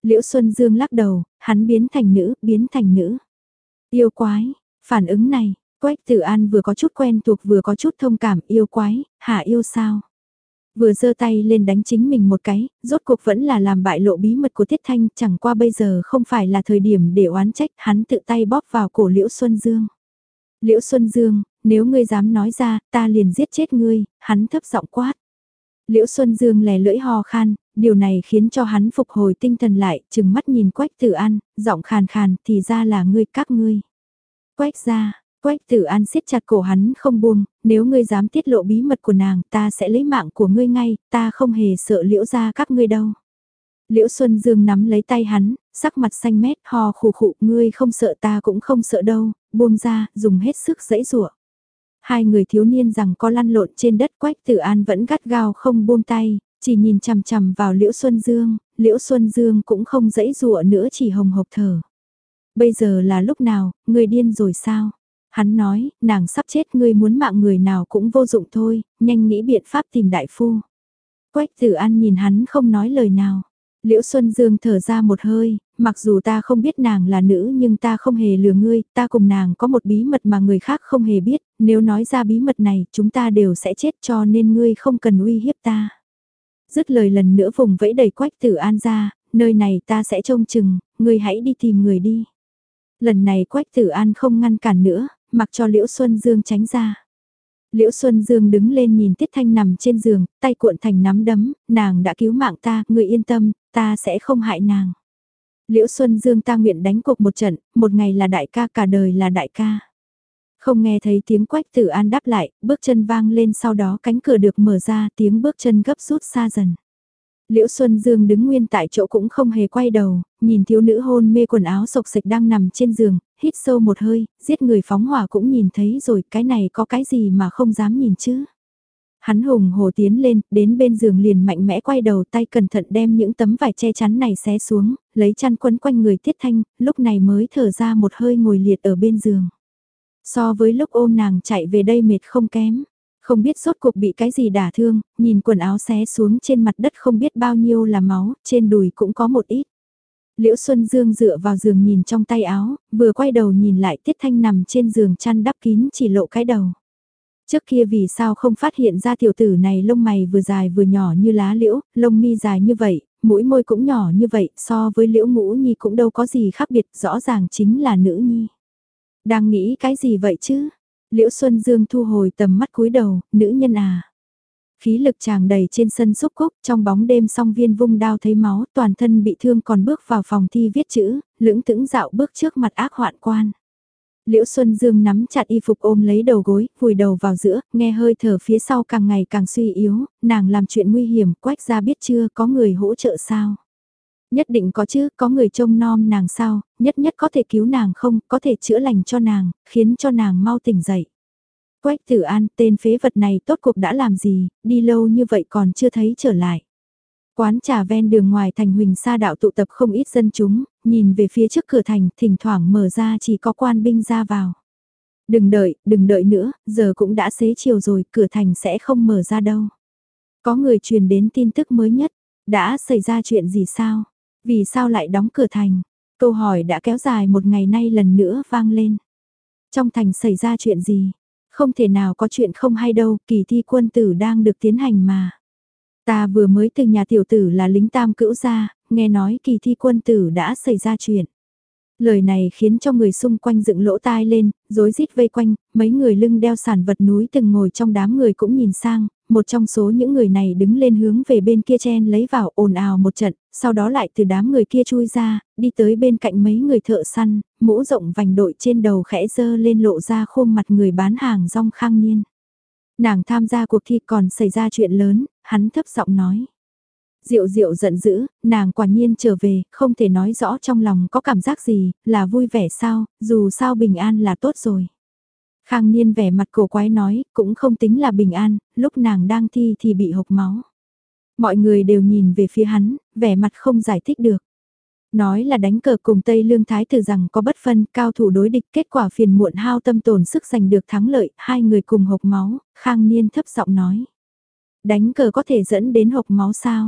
Liễu Xuân Dương lắc đầu, hắn biến thành nữ, biến thành nữ. Yêu quái, phản ứng này, Quách Tử An vừa có chút quen thuộc vừa có chút thông cảm, yêu quái, hả yêu sao? Vừa giơ tay lên đánh chính mình một cái, rốt cuộc vẫn là làm bại lộ bí mật của Tiết Thanh, chẳng qua bây giờ không phải là thời điểm để oán trách, hắn tự tay bóp vào cổ Liễu Xuân Dương. Liễu Xuân Dương, nếu ngươi dám nói ra, ta liền giết chết ngươi, hắn thấp giọng quát. Liễu Xuân Dương lè lưỡi ho khan, điều này khiến cho hắn phục hồi tinh thần lại, chừng mắt nhìn Quách Tử An, giọng khàn khàn, thì ra là ngươi các ngươi. Quách ra, Quách Tử An siết chặt cổ hắn không buông, nếu ngươi dám tiết lộ bí mật của nàng, ta sẽ lấy mạng của ngươi ngay, ta không hề sợ Liễu ra các ngươi đâu. Liễu Xuân Dương nắm lấy tay hắn, sắc mặt xanh mét, ho khù khụ, ngươi không sợ ta cũng không sợ đâu, buông ra, dùng hết sức giãy giụa. Hai người thiếu niên rằng có lăn lộn trên đất, Quách Tử An vẫn gắt gao không buông tay, chỉ nhìn chằm chằm vào Liễu Xuân Dương, Liễu Xuân Dương cũng không giãy giụa nữa, chỉ hồng hộc thở. Bây giờ là lúc nào, ngươi điên rồi sao? Hắn nói, nàng sắp chết, ngươi muốn mạng người nào cũng vô dụng thôi, nhanh nghĩ biện pháp tìm đại phu. Quách Tử An nhìn hắn không nói lời nào. Liễu Xuân Dương thở ra một hơi, mặc dù ta không biết nàng là nữ nhưng ta không hề lừa ngươi, ta cùng nàng có một bí mật mà người khác không hề biết, nếu nói ra bí mật này chúng ta đều sẽ chết, cho nên ngươi không cần uy hiếp ta. Dứt lời lần nữa vùng vẫy đẩy Quách Tử An ra, nơi này ta sẽ trông chừng, ngươi hãy đi tìm người đi. Lần này Quách Tử An không ngăn cản nữa, mặc cho Liễu Xuân Dương tránh ra. Liễu Xuân Dương đứng lên nhìn Tiết Thanh nằm trên giường, tay cuộn thành nắm đấm, nàng đã cứu mạng ta, ngươi yên tâm, ta sẽ không hại nàng. Liễu Xuân Dương ta nguyện đánh cuộc một trận, một ngày là đại ca, cả đời là đại ca. Không nghe thấy tiếng Quách Tử An đáp lại, bước chân vang lên, sau đó cánh cửa được mở ra, tiếng bước chân gấp rút xa dần. Liễu Xuân Dương đứng nguyên tại chỗ cũng không hề quay đầu, nhìn thiếu nữ hôn mê quần áo sộc sạch đang nằm trên giường, hít sâu một hơi, giết người phóng hỏa cũng nhìn thấy rồi, cái này có cái gì mà không dám nhìn chứ. Hắn hùng hổ tiến lên, đến bên giường liền mạnh mẽ quay đầu, tay cẩn thận đem những tấm vải che chắn này xé xuống, lấy chăn quấn quanh người Tiết Thanh, lúc này mới thở ra một hơi ngồi liệt ở bên giường. So với lúc ôm nàng chạy về đây mệt không kém. Không biết rốt cuộc bị cái gì đả thương, nhìn quần áo xé xuống trên mặt đất không biết bao nhiêu là máu, trên đùi cũng có một ít. Liễu Xuân Dương dựa vào giường nhìn trong tay áo, vừa quay đầu nhìn lại Tiết Thanh nằm trên giường chăn đắp kín chỉ lộ cái đầu. Trước kia vì sao không phát hiện ra tiểu tử này lông mày vừa dài vừa nhỏ như lá liễu, lông mi dài như vậy, mũi môi cũng nhỏ như vậy, so với Liễu Ngũ Nhi cũng đâu có gì khác biệt, rõ ràng chính là nữ nhi. Đang nghĩ cái gì vậy chứ? Liễu Xuân Dương thu hồi tầm mắt cúi đầu, nữ nhân à. Khí lực tràn đầy trên sân xúc cúc, trong bóng đêm song viên vung đao thấy máu, toàn thân bị thương còn bước vào phòng thi viết chữ, lưỡng thững dạo bước trước mặt ác hoạn quan. Liễu Xuân Dương nắm chặt y phục ôm lấy đầu gối, vùi đầu vào giữa, nghe hơi thở phía sau càng ngày càng suy yếu, nàng làm chuyện nguy hiểm, Quách ra biết chưa, có người hỗ trợ sao? Nhất định có chứ, có người trông nom nàng sao, nhất nhất có thể cứu nàng không, có thể chữa lành cho nàng, khiến cho nàng mau tỉnh dậy. Quách Tử An, tên phế vật này tốt cuộc đã làm gì, đi lâu như vậy còn chưa thấy trở lại. Quán trà ven đường ngoài thành Huỳnh Sa đạo tụ tập không ít dân chúng, nhìn về phía trước cửa thành, thỉnh thoảng mở ra chỉ có quan binh ra vào. Đừng đợi, đừng đợi nữa, giờ cũng đã xế chiều rồi, cửa thành sẽ không mở ra đâu. Có người truyền đến tin tức mới nhất, đã xảy ra chuyện gì sao? Vì sao lại đóng cửa thành? Câu hỏi đã kéo dài một ngày nay lần nữa vang lên. Trong thành xảy ra chuyện gì? Không thể nào có chuyện không hay đâu, kỳ thi quân tử đang được tiến hành mà. Ta vừa mới từ nhà tiểu tử là lính tam cữu ra, nghe nói kỳ thi quân tử đã xảy ra chuyện. Lời này khiến cho người xung quanh dựng lỗ tai lên, rối rít vây quanh, mấy người lưng đeo sản vật núi từng ngồi trong đám người cũng nhìn sang, một trong số những người này đứng lên hướng về bên kia chen lấy vào ồn ào một trận, sau đó lại từ đám người kia chui ra, đi tới bên cạnh mấy người thợ săn, mũ rộng vành đội trên đầu khẽ dơ lên lộ ra khuôn mặt người bán hàng rong Khang Niên. Nàng tham gia cuộc thi còn xảy ra chuyện lớn, hắn thấp giọng nói. Diệu Diệu giận dữ, nàng quả nhiên trở về, không thể nói rõ trong lòng có cảm giác gì, là vui vẻ sao, dù sao bình an là tốt rồi. Khang Niên vẻ mặt cổ quái nói, cũng không tính là bình an, lúc nàng đang thi thì bị hộc máu. Mọi người đều nhìn về phía hắn, vẻ mặt không giải thích được. Nói là đánh cờ cùng Tây Lương Thái tử rằng có bất phân, cao thủ đối địch, kết quả phiền muộn hao tâm tổn sức giành được thắng lợi, hai người cùng hộc máu, Khang Niên thấp giọng nói. Đánh cờ có thể dẫn đến hộc máu sao?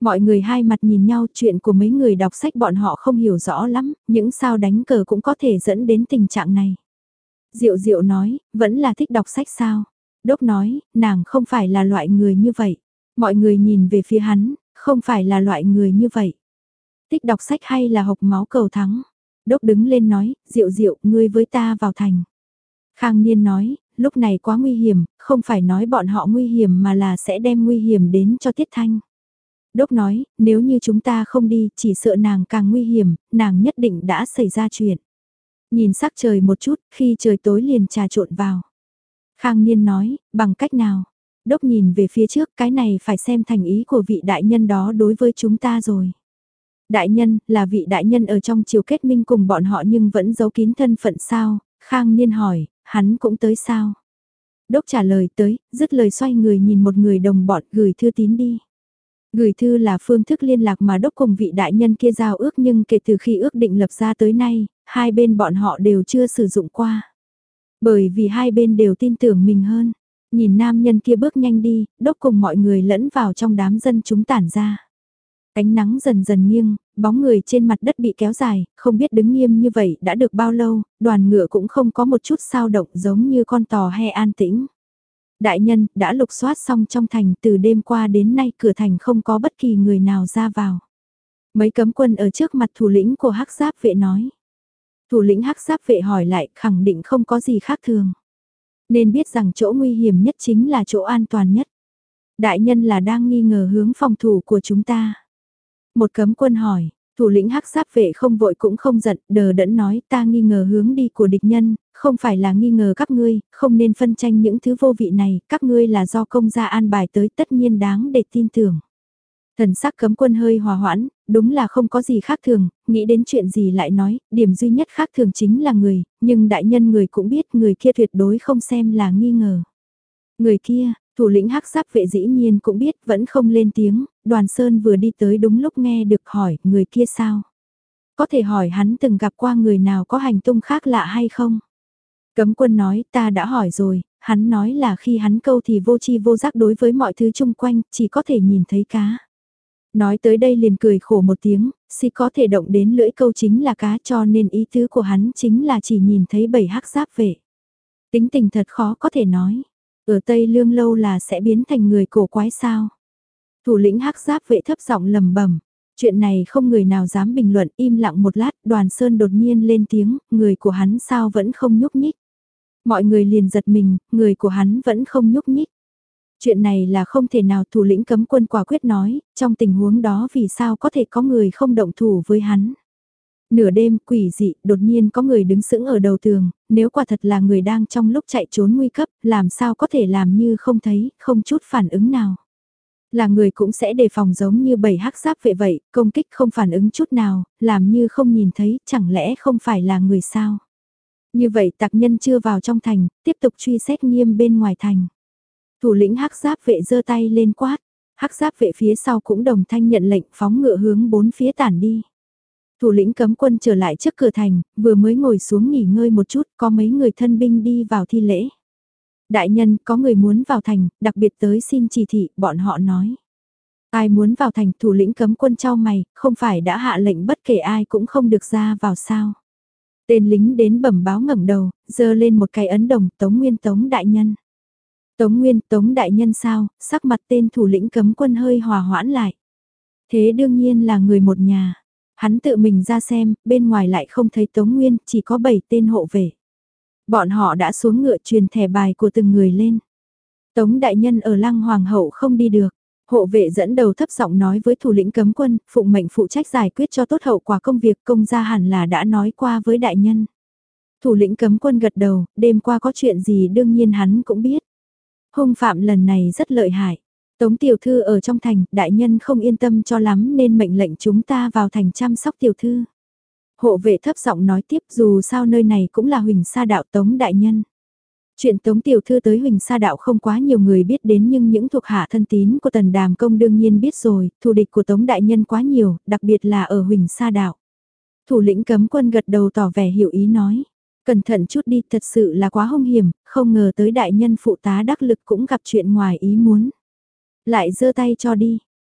Mọi người hai mặt nhìn nhau, chuyện của mấy người đọc sách bọn họ không hiểu rõ lắm, những sao đánh cờ cũng có thể dẫn đến tình trạng này. Diệu Diệu nói, vẫn là thích đọc sách sao? Đốc nói, nàng không phải là loại người như vậy. Mọi người nhìn về phía hắn, không phải là loại người như vậy. Thích đọc sách hay là hộc máu cầu thắng? Đốc đứng lên nói, Diệu Diệu, ngươi với ta vào thành. Khang Niên nói, lúc này quá nguy hiểm, không phải nói bọn họ nguy hiểm mà là sẽ đem nguy hiểm đến cho Tiết Thanh. Đốc nói, nếu như chúng ta không đi, chỉ sợ nàng càng nguy hiểm, nàng nhất định đã xảy ra chuyện. Nhìn sắc trời một chút, khi trời tối liền trà trộn vào. Khang Niên nói, bằng cách nào? Đốc nhìn về phía trước, cái này phải xem thành ý của vị đại nhân đó đối với chúng ta rồi. Đại nhân, là vị đại nhân ở trong triều kết minh cùng bọn họ nhưng vẫn giấu kín thân phận sao? Khang Niên hỏi, hắn cũng tới sao? Đốc trả lời tới, dứt lời xoay người nhìn một người đồng bọn gửi thư tín đi. Gửi thư là phương thức liên lạc mà Đốc cùng vị đại nhân kia giao ước nhưng kể từ khi ước định lập ra tới nay, hai bên bọn họ đều chưa sử dụng qua. Bởi vì hai bên đều tin tưởng mình hơn. Nhìn nam nhân kia bước nhanh đi, Đốc cùng mọi người lẫn vào trong đám dân chúng tản ra. Ánh nắng dần dần nghiêng, bóng người trên mặt đất bị kéo dài, không biết đứng nghiêm như vậy đã được bao lâu, đoàn ngựa cũng không có một chút sao động giống như con tò he an tĩnh. Đại nhân, đã lục soát xong trong thành, từ đêm qua đến nay cửa thành không có bất kỳ người nào ra vào. Mấy cấm quân ở trước mặt thủ lĩnh của Hắc Giáp vệ nói. Thủ lĩnh Hắc Giáp vệ hỏi lại, khẳng định không có gì khác thường. Nên biết rằng chỗ nguy hiểm nhất chính là chỗ an toàn nhất. Đại nhân là đang nghi ngờ hướng phòng thủ của chúng ta. Một cấm quân hỏi, thủ lĩnh Hắc Giáp vệ không vội cũng không giận, đờ đẫn nói ta nghi ngờ hướng đi của địch nhân, không phải là nghi ngờ các ngươi, không nên phân tranh những thứ vô vị này, các ngươi là do công gia an bài tới tất nhiên đáng để tin tưởng. Thần sắc cấm quân hơi hòa hoãn, đúng là không có gì khác thường, nghĩ đến chuyện gì lại nói, điểm duy nhất khác thường chính là người, nhưng đại nhân người cũng biết người kia tuyệt đối không xem là nghi ngờ. Người kia, thủ lĩnh Hắc Giáp vệ dĩ nhiên cũng biết vẫn không lên tiếng, Đoàn Sơn vừa đi tới đúng lúc nghe được hỏi người kia sao. Có thể hỏi hắn từng gặp qua người nào có hành tung khác lạ hay không? Cấm quân nói ta đã hỏi rồi, hắn nói là khi hắn câu thì vô chi vô giác đối với mọi thứ chung quanh, chỉ có thể nhìn thấy cá. Nói tới đây liền cười khổ một tiếng, si có thể động đến lưỡi câu chính là cá cho nên ý tứ của hắn chính là chỉ nhìn thấy bảy Hắc Giáp vệ. Tính tình thật khó có thể nói. Ở Tây Lương lâu là sẽ biến thành người cổ quái sao? Thủ lĩnh Hắc Giáp vệ thấp giọng lầm bẩm. Chuyện này không người nào dám bình luận, im lặng một lát, Đoàn Sơn đột nhiên lên tiếng, người của hắn sao vẫn không nhúc nhích. Mọi người liền giật mình, người của hắn vẫn không nhúc nhích. Chuyện này là không thể nào, thủ lĩnh cấm quân quả quyết nói, trong tình huống đó vì sao có thể có người không động thủ với hắn. Nửa đêm quỷ dị, đột nhiên có người đứng sững ở đầu tường, nếu quả thật là người đang trong lúc chạy trốn nguy cấp, làm sao có thể làm như không thấy, không chút phản ứng nào. Là người cũng sẽ đề phòng giống như bảy Hắc Giáp vệ vậy, công kích không phản ứng chút nào, làm như không nhìn thấy, chẳng lẽ không phải là người sao. Như vậy tặc nhân chưa vào trong thành, tiếp tục truy xét nghiêm bên ngoài thành. Thủ lĩnh Hắc Giáp vệ giơ tay lên quát, Hắc Giáp vệ phía sau cũng đồng thanh nhận lệnh phóng ngựa hướng bốn phía tản đi. Thủ lĩnh cấm quân trở lại trước cửa thành, vừa mới ngồi xuống nghỉ ngơi một chút, có mấy người thân binh đi vào thi lễ. Đại nhân, có người muốn vào thành, đặc biệt tới xin chỉ thị, bọn họ nói. Ai muốn vào thành, thủ lĩnh cấm quân trao mày, không phải đã hạ lệnh bất kể ai cũng không được ra vào sao. Tên lính đến bẩm báo ngẩng đầu, giơ lên một cái ấn đồng, Tống Nguyên Tống đại nhân. Tống Nguyên, Tống đại nhân sao, sắc mặt tên thủ lĩnh cấm quân hơi hòa hoãn lại. Thế đương nhiên là người một nhà. Hắn tự mình ra xem, bên ngoài lại không thấy Tống Nguyên, chỉ có bảy tên hộ vệ. Bọn họ đã xuống ngựa truyền thẻ bài của từng người lên. Tống đại nhân ở Lăng Hoàng hậu không đi được. Hộ vệ dẫn đầu thấp giọng nói với thủ lĩnh cấm quân, phụng mệnh phụ trách giải quyết cho tốt hậu quả công việc, công gia hẳn là đã nói qua với đại nhân. Thủ lĩnh cấm quân gật đầu, đêm qua có chuyện gì đương nhiên hắn cũng biết. Hung phạm lần này rất lợi hại. Tống tiểu thư ở trong thành, đại nhân không yên tâm cho lắm nên mệnh lệnh chúng ta vào thành chăm sóc tiểu thư. Hộ vệ thấp giọng nói tiếp, dù sao nơi này cũng là Huỳnh Sa đạo Tống đại nhân. Chuyện Tống tiểu thư tới Huỳnh Sa đạo không quá nhiều người biết đến nhưng những thuộc hạ thân tín của Tần Đàm Công đương nhiên biết rồi, thù địch của Tống đại nhân quá nhiều, đặc biệt là ở Huỳnh Sa đạo. Thủ lĩnh cấm quân gật đầu tỏ vẻ hiểu ý nói, cẩn thận chút đi, thật sự là quá hung hiểm, không ngờ tới đại nhân phụ tá đắc lực cũng gặp chuyện ngoài ý muốn. Lại giơ tay cho đi.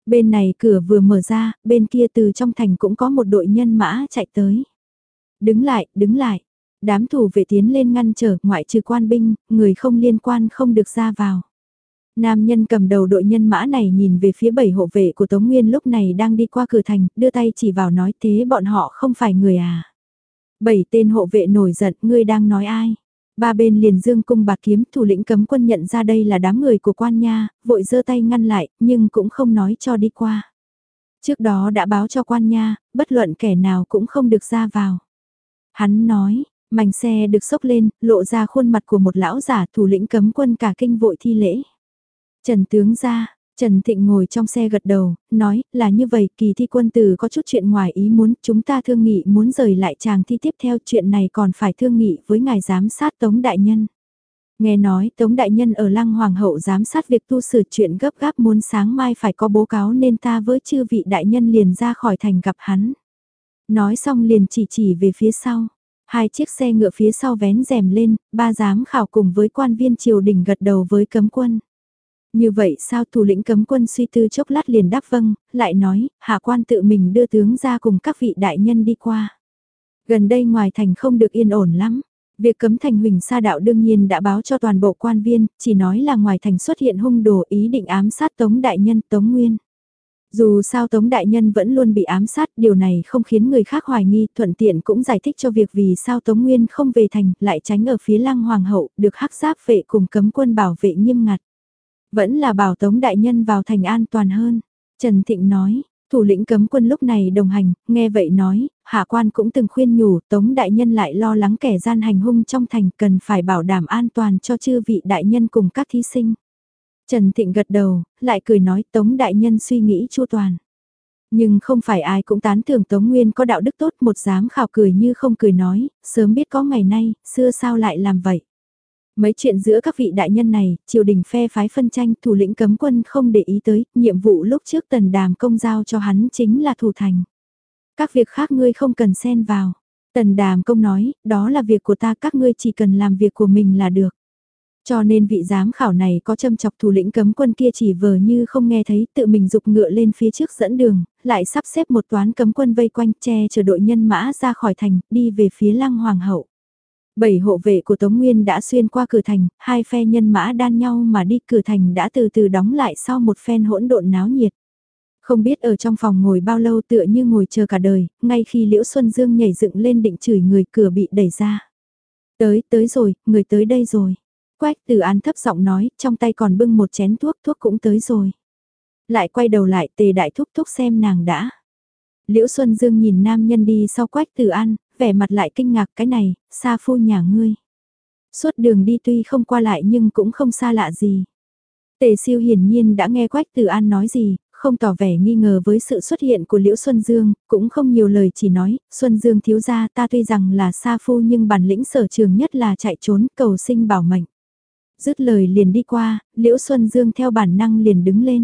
Bên này cửa vừa mở ra, bên kia từ trong thành cũng có một đội nhân mã chạy tới. Đứng lại, đứng lại. Đám thủ vệ tiến lên ngăn trở, ngoại trừ quan binh, người không liên quan không được ra vào. Nam nhân cầm đầu đội nhân mã này nhìn về phía bảy hộ vệ của Tống Nguyên lúc này đang đi qua cửa thành, đưa tay chỉ vào nói thế bọn họ không phải người à. Bảy tên hộ vệ nổi giận, ngươi đang nói ai? Ba bên liền dương cung bạt kiếm, thủ lĩnh cấm quân nhận ra đây là đám người của quan nha, vội giơ tay ngăn lại, nhưng cũng không nói cho đi qua. Trước đó đã báo cho quan nha, bất luận kẻ nào cũng không được ra vào. Hắn nói, mảnh xe được xốc lên, lộ ra khuôn mặt của một lão giả thủ lĩnh cấm quân cả kinh vội thi lễ. Trần tướng ra, Trần Thịnh ngồi trong xe gật đầu, nói là như vậy, kỳ thi quân tử có chút chuyện ngoài ý muốn, chúng ta thương nghị muốn rời lại chàng thi tiếp theo, chuyện này còn phải thương nghị với ngài giám sát Tống Đại Nhân. Nghe nói Tống Đại Nhân ở Lăng Hoàng hậu giám sát việc tu sửa chuyện gấp gáp muốn sáng mai phải có báo cáo nên ta với chư vị Đại Nhân liền ra khỏi thành gặp hắn. Nói xong liền chỉ chỉ về phía sau. Hai chiếc xe ngựa phía sau vén rèm lên, ba giám khảo cùng với quan viên triều đình gật đầu với cấm quân. Như vậy sao thủ lĩnh cấm quân suy tư chốc lát liền đáp vâng, lại nói, hạ quan tự mình đưa tướng ra cùng các vị đại nhân đi qua. Gần đây ngoài thành không được yên ổn lắm. Việc cấm thành huỳnh sa đạo đương nhiên đã báo cho toàn bộ quan viên, chỉ nói là ngoài thành xuất hiện hung đồ ý định ám sát Tống Đại Nhân Tống Nguyên. Dù sao Tống Đại Nhân vẫn luôn bị ám sát, điều này không khiến người khác hoài nghi, thuận tiện cũng giải thích cho việc vì sao Tống Nguyên không về thành, lại tránh ở phía Lăng Hoàng hậu, được hắc giáp vệ cùng cấm quân bảo vệ nghiêm ngặt. Vẫn là bảo Tống Đại Nhân vào thành an toàn hơn. Trần Thịnh nói, thủ lĩnh cấm quân lúc này đồng hành, nghe vậy nói, hạ quan cũng từng khuyên nhủ Tống Đại Nhân lại lo lắng kẻ gian hành hung trong thành cần phải bảo đảm an toàn cho chư vị Đại Nhân cùng các thí sinh. Trần Thịnh gật đầu, lại cười nói Tống Đại Nhân suy nghĩ chu toàn. Nhưng không phải ai cũng tán thưởng Tống Nguyên có đạo đức tốt, một giám khảo cười như không cười nói, sớm biết có ngày nay, xưa sao lại làm vậy. Mấy chuyện giữa các vị đại nhân này, triều đình phe phái phân tranh, thủ lĩnh cấm quân không để ý tới, nhiệm vụ lúc trước Tần Đàm Công giao cho hắn chính là thủ thành. Các việc khác ngươi không cần xen vào. Tần Đàm Công nói, đó là việc của ta, các ngươi chỉ cần làm việc của mình là được. Cho nên vị giám khảo này có châm chọc thủ lĩnh cấm quân kia chỉ vờ như không nghe thấy, tự mình dục ngựa lên phía trước dẫn đường, lại sắp xếp một toán cấm quân vây quanh che chở đội nhân mã ra khỏi thành, đi về phía Lăng Hoàng hậu. Bảy hộ vệ của Tống Nguyên đã xuyên qua cửa thành, hai phe nhân mã đan nhau mà đi, cửa thành đã từ từ đóng lại sau một phen hỗn độn náo nhiệt. Không biết ở trong phòng ngồi bao lâu, tựa như ngồi chờ cả đời, ngay khi Liễu Xuân Dương nhảy dựng lên định chửi người, cửa bị đẩy ra. Tới, tới rồi, người tới đây rồi. Quách Từ An thấp giọng nói, trong tay còn bưng một chén thuốc, thuốc cũng tới rồi. Lại quay đầu lại, Tề Đại Thúc thúc xem nàng đã. Liễu Xuân Dương nhìn nam nhân đi sau Quách Từ An, vẻ mặt lại kinh ngạc, cái này, xa phu nhà ngươi. Suốt đường đi tuy không qua lại nhưng cũng không xa lạ gì. Tề Siêu hiển nhiên đã nghe Quách Từ An nói gì, không tỏ vẻ nghi ngờ với sự xuất hiện của Liễu Xuân Dương, cũng không nhiều lời chỉ nói, Xuân Dương thiếu gia ta tuy rằng là xa phu nhưng bản lĩnh sở trường nhất là chạy trốn cầu sinh bảo mệnh. Dứt lời liền đi qua, Liễu Xuân Dương theo bản năng liền đứng lên.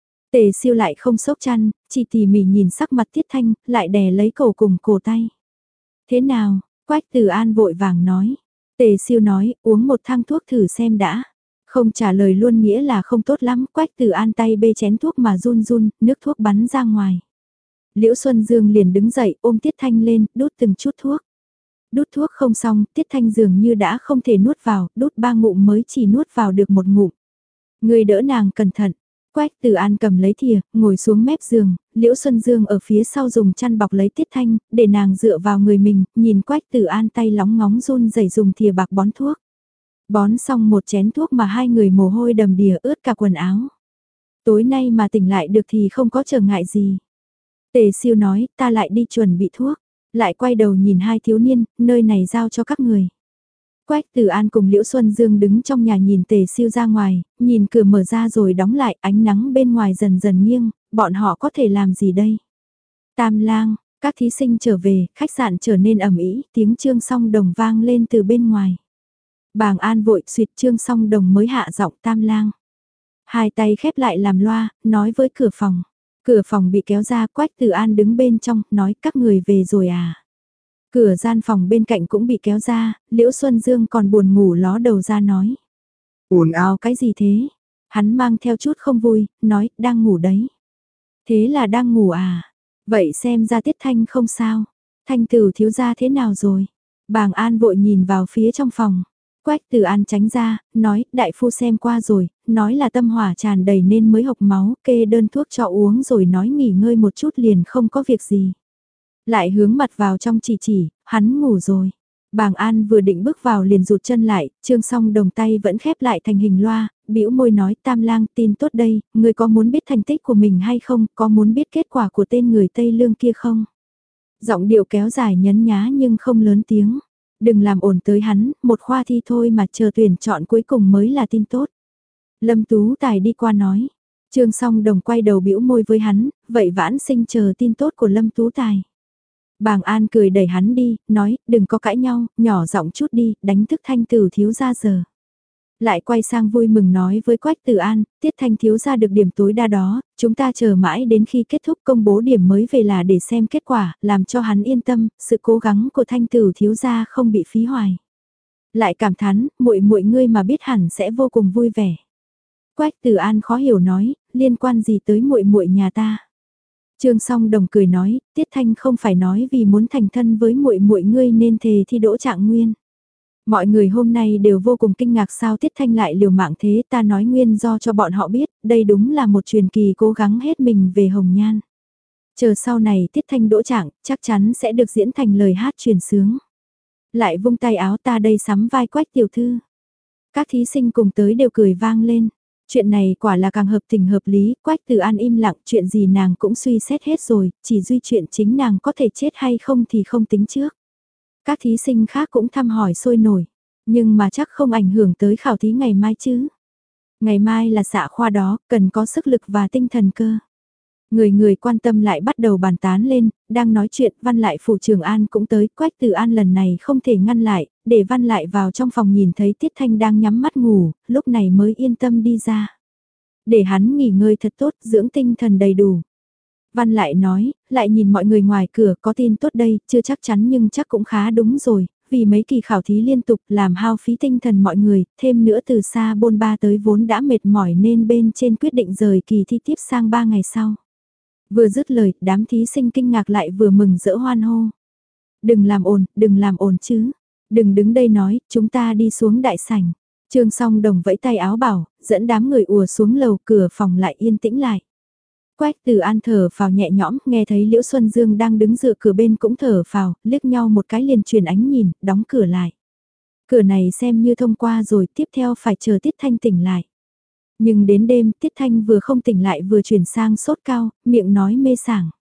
Tề Siêu lại không sốc chăn, chỉ tỉ mỉ nhìn sắc mặt Tiết Thanh, lại đè lấy cổ cùng cổ tay. Thế nào? Quách Từ An vội vàng nói. Tề Siêu nói, uống một thang thuốc thử xem đã. Không trả lời luôn nghĩa là không tốt lắm, Quách Từ An tay bê chén thuốc mà run run, nước thuốc bắn ra ngoài. Liễu Xuân Dương liền đứng dậy ôm Tiết Thanh lên, đút từng chút thuốc. Đút thuốc không xong, Tiết Thanh dường như đã không thể nuốt vào, đút ba ngụm mới chỉ nuốt vào được một ngụm. Người đỡ nàng cẩn thận. Quách Từ An cầm lấy thìa, ngồi xuống mép giường, Liễu Xuân Dương ở phía sau dùng chăn bọc lấy Tiết Thanh, để nàng dựa vào người mình, nhìn Quách Từ An tay lóng ngóng run rẩy dùng thìa bạc bón thuốc. Bón xong một chén thuốc mà hai người mồ hôi đầm đìa ướt cả quần áo. Tối nay mà tỉnh lại được thì không có trở ngại gì. Tề Siêu nói, ta lại đi chuẩn bị thuốc, lại quay đầu nhìn hai thiếu niên, nơi này giao cho các người. Quách Từ An cùng Liễu Xuân Dương đứng trong nhà nhìn Tề Siêu ra ngoài, nhìn cửa mở ra rồi đóng lại, ánh nắng bên ngoài dần dần nghiêng, bọn họ có thể làm gì đây? Tam lang, các thí sinh trở về, khách sạn trở nên ầm ĩ, tiếng Trương Song Đồng vang lên từ bên ngoài. Bàng An vội xuyệt Trương Song Đồng mới hạ giọng Tam lang. Hai tay khép lại làm loa, nói với cửa phòng. Cửa phòng bị kéo ra, Quách Từ An đứng bên trong, nói các người về rồi à? Cửa gian phòng bên cạnh cũng bị kéo ra, Liễu Xuân Dương còn buồn ngủ ló đầu ra nói. Ồn ào cái gì thế? Hắn mang theo chút không vui, nói, đang ngủ đấy. Thế là đang ngủ à? Vậy xem ra Tiết Thanh không sao. Thanh Tử thiếu gia thế nào rồi? Bàng An vội nhìn vào phía trong phòng. Quách Tử An tránh ra, nói, đại phu xem qua rồi, nói là tâm hỏa tràn đầy nên mới hộc máu, kê đơn thuốc cho uống rồi nói nghỉ ngơi một chút liền không có việc gì. Lại hướng mặt vào trong chỉ chỉ, hắn ngủ rồi. Bàng An vừa định bước vào liền rụt chân lại, Trương Song Đồng tay vẫn khép lại thành hình loa, bĩu môi nói Tam Lang tin tốt đây, ngươi có muốn biết thành tích của mình hay không, có muốn biết kết quả của tên người Tây Lương kia không? Giọng điệu kéo dài nhấn nhá nhưng không lớn tiếng. Đừng làm ổn tới hắn, một khoa thi thôi mà chờ tuyển chọn cuối cùng mới là tin tốt. Lâm Tú Tài đi qua nói. Trương Song Đồng quay đầu bĩu môi với hắn, vậy vãn sinh chờ tin tốt của Lâm Tú Tài. Bàng An cười đẩy hắn đi, nói, đừng có cãi nhau, nhỏ giọng chút đi, đánh thức Thanh Tử thiếu gia giờ. Lại quay sang vui mừng nói với Quách Tử An, Tiết Thanh thiếu gia được điểm tối đa đó, chúng ta chờ mãi đến khi kết thúc công bố điểm mới về là để xem kết quả, làm cho hắn yên tâm, sự cố gắng của Thanh Tử thiếu gia không bị phí hoài. Lại cảm thán, muội muội ngươi mà biết hẳn sẽ vô cùng vui vẻ. Quách Tử An khó hiểu nói, liên quan gì tới muội muội nhà ta? Trương Song Đồng cười nói, Tiết Thanh không phải nói vì muốn thành thân với muội muội ngươi nên thề thi đỗ trạng nguyên. Mọi người hôm nay đều vô cùng kinh ngạc sao Tiết Thanh lại liều mạng thế, ta nói nguyên do cho bọn họ biết, đây đúng là một truyền kỳ cố gắng hết mình về Hồng Nhan. Chờ sau này Tiết Thanh đỗ trạng, chắc chắn sẽ được diễn thành lời hát truyền sướng. Lại vung tay áo ta đây sắm vai Quách tiểu thư. Các thí sinh cùng tới đều cười vang lên. Chuyện này quả là càng hợp tình hợp lý, Quách Tử An im lặng, chuyện gì nàng cũng suy xét hết rồi, chỉ duy chuyện chính nàng có thể chết hay không thì không tính trước. Các thí sinh khác cũng thăm hỏi sôi nổi, nhưng mà chắc không ảnh hưởng tới khảo thí ngày mai chứ. Ngày mai là xạ khoa đó, cần có sức lực và tinh thần cơ. Người người quan tâm lại bắt đầu bàn tán lên, đang nói chuyện Văn Lại phủ Trường An cũng tới, Quách Tử An lần này không thể ngăn lại, để Văn Lại vào trong phòng nhìn thấy Tiết Thanh đang nhắm mắt ngủ, lúc này mới yên tâm đi ra. Để hắn nghỉ ngơi thật tốt, dưỡng tinh thần đầy đủ. Văn Lại nói, lại nhìn mọi người ngoài cửa có tin tốt đây, chưa chắc chắn nhưng chắc cũng khá đúng rồi, vì mấy kỳ khảo thí liên tục làm hao phí tinh thần mọi người, thêm nữa từ xa bôn ba tới vốn đã mệt mỏi nên bên trên quyết định rời kỳ thi tiếp sang ba ngày sau. Vừa dứt lời, đám thí sinh kinh ngạc lại vừa mừng rỡ hoan hô. Đừng làm ồn, đừng làm ồn chứ. Đừng đứng đây nói, chúng ta đi xuống đại sảnh. Trương Song Đồng vẫy tay áo bảo, dẫn đám người ùa xuống lầu, cửa phòng lại yên tĩnh lại. Quách Tử An thở phào nhẹ nhõm, nghe thấy Liễu Xuân Dương đang đứng dựa cửa bên cũng thở phào, liếc nhau một cái liền truyền ánh nhìn, đóng cửa lại. Cửa này xem như thông qua rồi, tiếp theo phải chờ Tiết Thanh tỉnh lại. Nhưng đến đêm, Tiết Thanh vừa không tỉnh lại vừa chuyển sang sốt cao, miệng nói mê sảng.